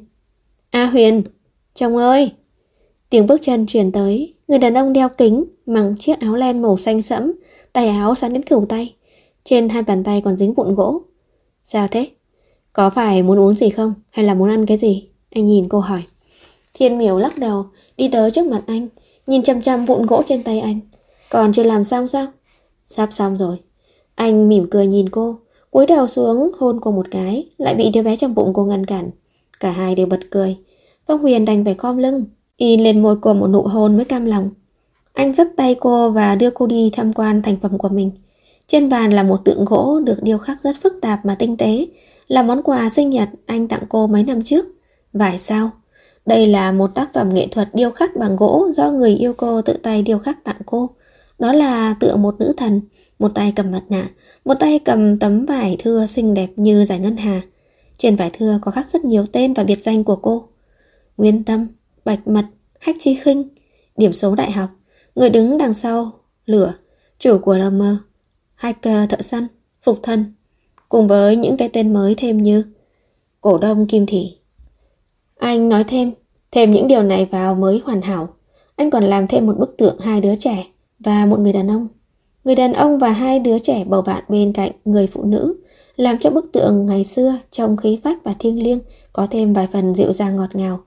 A Huyền. Chồng ơi. Tiếng bước chân truyền tới. Người đàn ông đeo kính, mặc chiếc áo len màu xanh sẫm, tay áo sáng đến cửu tay. Trên hai bàn tay còn dính vụn gỗ. Sao thế? Có phải muốn uống gì không? Hay là muốn ăn cái gì? Anh nhìn cô hỏi. Thiên Miểu lắc đầu, đi tới trước mặt anh, nhìn chăm chăm vụn gỗ trên tay anh. Còn chưa làm xong sao? Sắp xong rồi. Anh mỉm cười nhìn cô, cúi đầu xuống hôn cô một cái, lại bị đứa bé trong bụng cô ngăn cản. Cả hai đều bật cười. Phong Huyền đành phải khom lưng, in lên môi cô một nụ hôn mới cam lòng. Anh dắt tay cô và đưa cô đi tham quan thành phẩm của mình. Trên bàn là một tượng gỗ được điêu khắc rất phức tạp mà tinh tế, là món quà sinh nhật anh tặng cô mấy năm trước. Vải sao? Đây là một tác phẩm nghệ thuật điêu khắc bằng gỗ do người yêu cô tự tay điêu khắc tặng cô. Đó là tượng một nữ thần, một tay cầm mặt nạ, một tay cầm tấm vải thưa xinh đẹp như dải ngân hà. Trên vải thưa có khắc rất nhiều tên và biệt danh của cô. Nguyên Tâm, Bạch Mật, Hách Chi Khinh, điểm số đại học, người đứng đằng sau, lửa, chủ của LM, hacker thợ săn, phục thân, cùng với những cái tên mới thêm như cổ đông Kim Thị. Anh nói thêm những điều này vào mới hoàn hảo. Anh còn làm thêm một bức tượng hai đứa trẻ và một người đàn ông. Người đàn ông và hai đứa trẻ bầu bạn bên cạnh người phụ nữ, làm cho bức tượng ngày xưa trông khí phách và thiêng liêng, có thêm vài phần dịu dàng ngọt ngào.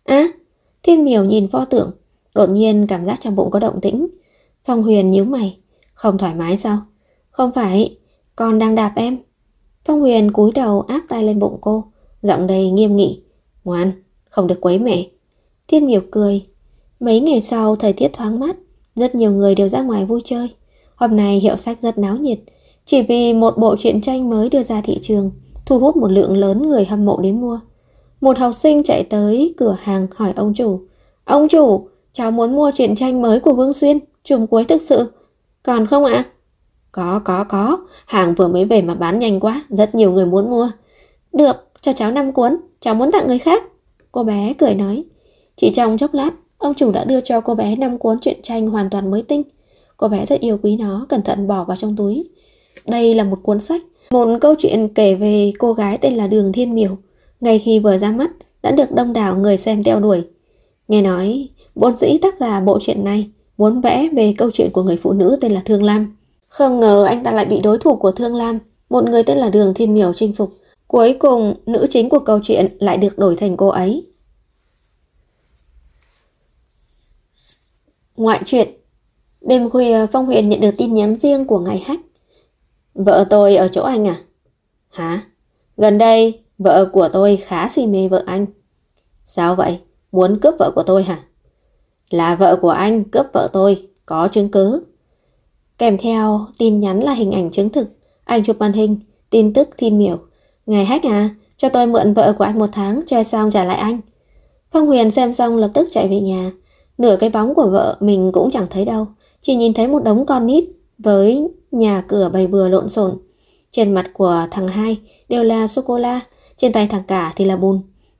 Thiên Miểu nhìn pho tượng, đột nhiên cảm giác trong bụng có động tĩnh. Phong Huyền nhíu mày, không thoải mái sao? Không phải, con đang đạp em. Phong Huyền cúi đầu áp tay lên bụng cô, giọng đầy nghiêm nghị. Ngoan, không được quấy mẹ. Thiên Miểu cười. Mấy ngày sau thời tiết thoáng mát, rất nhiều người đều ra ngoài vui chơi. Hôm nay hiệu sách rất náo nhiệt, chỉ vì một bộ truyện tranh mới đưa ra thị trường, thu hút một lượng lớn người hâm mộ đến mua. Một học sinh chạy tới cửa hàng hỏi ông chủ. Ông chủ, cháu muốn mua truyện tranh mới của Vương Xuyên, trùm cuối thực sự. Còn không ạ? Có. Hàng vừa mới về mà bán nhanh quá, rất nhiều người muốn mua. Được, cho cháu 5 cuốn, cháu muốn tặng người khác. Cô bé cười nói. Chỉ trong chốc lát, ông chủ đã đưa cho cô bé 5 cuốn truyện tranh hoàn toàn mới tinh. Cô bé rất yêu quý nó, cẩn thận bỏ vào trong túi. Đây là một cuốn sách, một câu chuyện kể về cô gái tên là Đường Thiên Miểu. Ngay khi vừa ra mắt, đã được đông đảo người xem theo đuổi. Nghe nói, vốn dĩ tác giả bộ truyện này muốn vẽ về câu chuyện của người phụ nữ tên là Thương Lam. Không ngờ anh ta lại bị đối thủ của Thương Lam, một người tên là Đường Thiên Miểu chinh phục. Cuối cùng, nữ chính của câu chuyện lại được đổi thành cô ấy. Ngoại truyện. Đêm khuya, Phong Huyền nhận được tin nhắn riêng của Ngài Hách. Vợ tôi ở chỗ anh à? Hả? Gần đây, vợ của tôi khá si mê vợ anh. Sao vậy? Muốn cướp vợ của tôi hả? Là vợ của anh cướp vợ tôi, có chứng cứ. Kèm theo tin nhắn là hình ảnh chứng thực, ảnh chụp màn hình, tin tức Thiên Miểu. Ngài Hách à, cho tôi mượn vợ của anh 1 tháng, chơi xong trả lại anh. Phong Huyền xem xong lập tức chạy về nhà. Nửa cái bóng của vợ mình cũng chẳng thấy đâu, chỉ nhìn thấy một đống con nít với nhà cửa bày bừa lộn xộn. Trên mặt của thằng hai đều là sô-cô-la, trên tay thằng cả thì là bùn.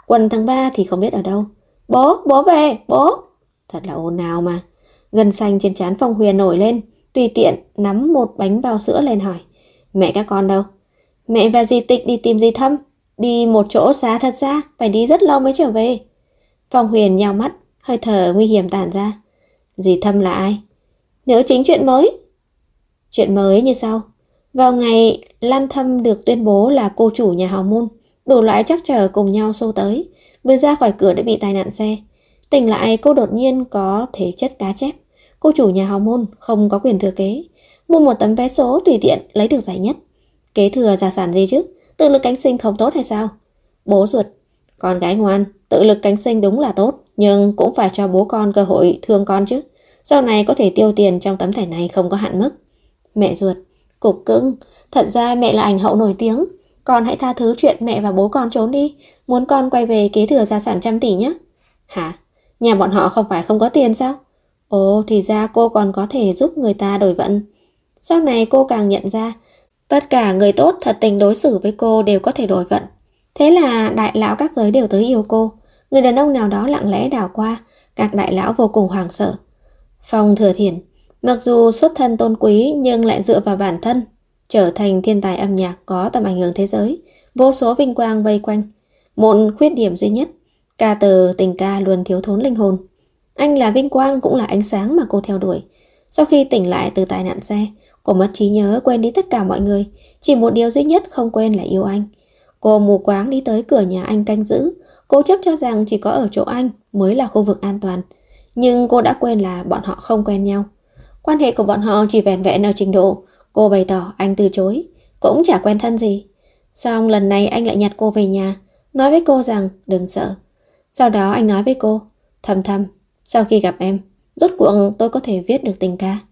Quần thằng ba thì không biết ở đâu. Bố về, bố. Thật là ồn ào mà. Gân xanh trên trán Phong Huyền nổi lên, tùy tiện nắm một bánh bao sữa lên hỏi. Mẹ các con đâu? Mẹ và dì Tịch đi tìm dì Thâm. Đi một chỗ xa thật xa, phải đi rất lâu mới trở về. Phong Huyền nhao mắt, hơi thở nguy hiểm tản ra. Dì Thâm là ai? Nữ chính chuyện mới. Chuyện mới như sau. Vào ngày Lan Thâm được tuyên bố là cô chủ nhà hào môn, đủ loại trắc trở cùng nhau xô tới. Vừa ra khỏi cửa đã bị tai nạn xe. Tỉnh lại cô đột nhiên có thể chất cá chép. Cô chủ nhà hào môn không có quyền thừa kế. Mua một tấm vé số tùy tiện lấy được giải nhất. Kế thừa gia sản gì chứ? Tự lực cánh sinh không tốt hay sao? Bố ruột. Con gái ngoan, tự lực cánh sinh đúng là tốt, nhưng cũng phải cho bố con cơ hội thương con chứ. Sau này có thể tiêu tiền trong tấm thẻ này không có hạn mức. Mẹ ruột. Cục cưng. Thật ra mẹ là ảnh hậu nổi tiếng. Con hãy tha thứ chuyện mẹ và bố con trốn đi. Muốn con quay về kế thừa gia sản 100 tỷ nhé. Hả? Nhà bọn họ không phải không có tiền sao? Ồ, thì ra cô còn có thể giúp người ta đổi vận. Sau này cô càng nhận ra, tất cả người tốt thật tình đối xử với cô đều có thể đổi vận. Thế là đại lão các giới đều tới yêu cô. Người đàn ông nào đó lặng lẽ đảo qua, các đại lão vô cùng hoảng sợ. Phong Thừa Thiển, mặc dù xuất thân tôn quý nhưng lại dựa vào bản thân, trở thành thiên tài âm nhạc có tầm ảnh hưởng thế giới, vô số vinh quang vây quanh. Một khuyết điểm duy nhất, ca từ tình ca luôn thiếu thốn linh hồn. Anh là vinh quang cũng là ánh sáng mà cô theo đuổi. Sau khi tỉnh lại từ tai nạn xe, cô mất trí nhớ, quên đi tất cả mọi người. Chỉ một điều duy nhất không quên là yêu anh. Cô mù quáng đi tới cửa nhà anh canh giữ, cố chấp cho rằng chỉ có ở chỗ anh mới là khu vực an toàn. Nhưng cô đã quên là bọn họ không quen nhau. Quan hệ của bọn họ chỉ vẹn vẹn ở trình độ. Cô bày tỏ anh từ chối, cũng chả quen thân gì. Xong lần này anh lại nhặt cô về nhà, nói với cô rằng đừng sợ. Sau đó anh nói với cô, Thâm Thâm, sau khi gặp em, rốt cuộc tôi có thể viết được tình ca.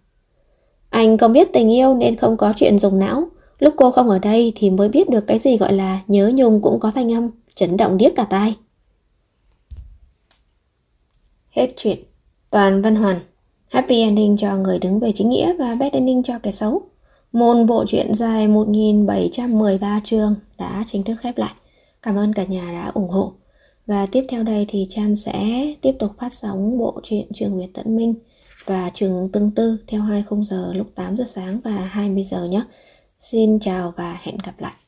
Anh không biết tình yêu nên không có chuyện dùng não. Lúc cô không ở đây thì mới biết được cái gì gọi là nhớ nhung cũng có thanh âm, chấn động điếc cả tai. Hết chuyện. Toàn Văn Hoàn. Happy ending cho người đứng về chính nghĩa và bad ending cho kẻ xấu. Một bộ truyện dài 1713 chương đã chính thức khép lại. Cảm ơn cả nhà đã ủng hộ. Và tiếp theo đây thì Chan sẽ tiếp tục phát sóng bộ truyện Trường Nguyệt Tận Minh và Trường Tương Tư theo 2 khung giờ lúc 8 giờ sáng và 20 giờ nhé. Xin chào và hẹn gặp lại.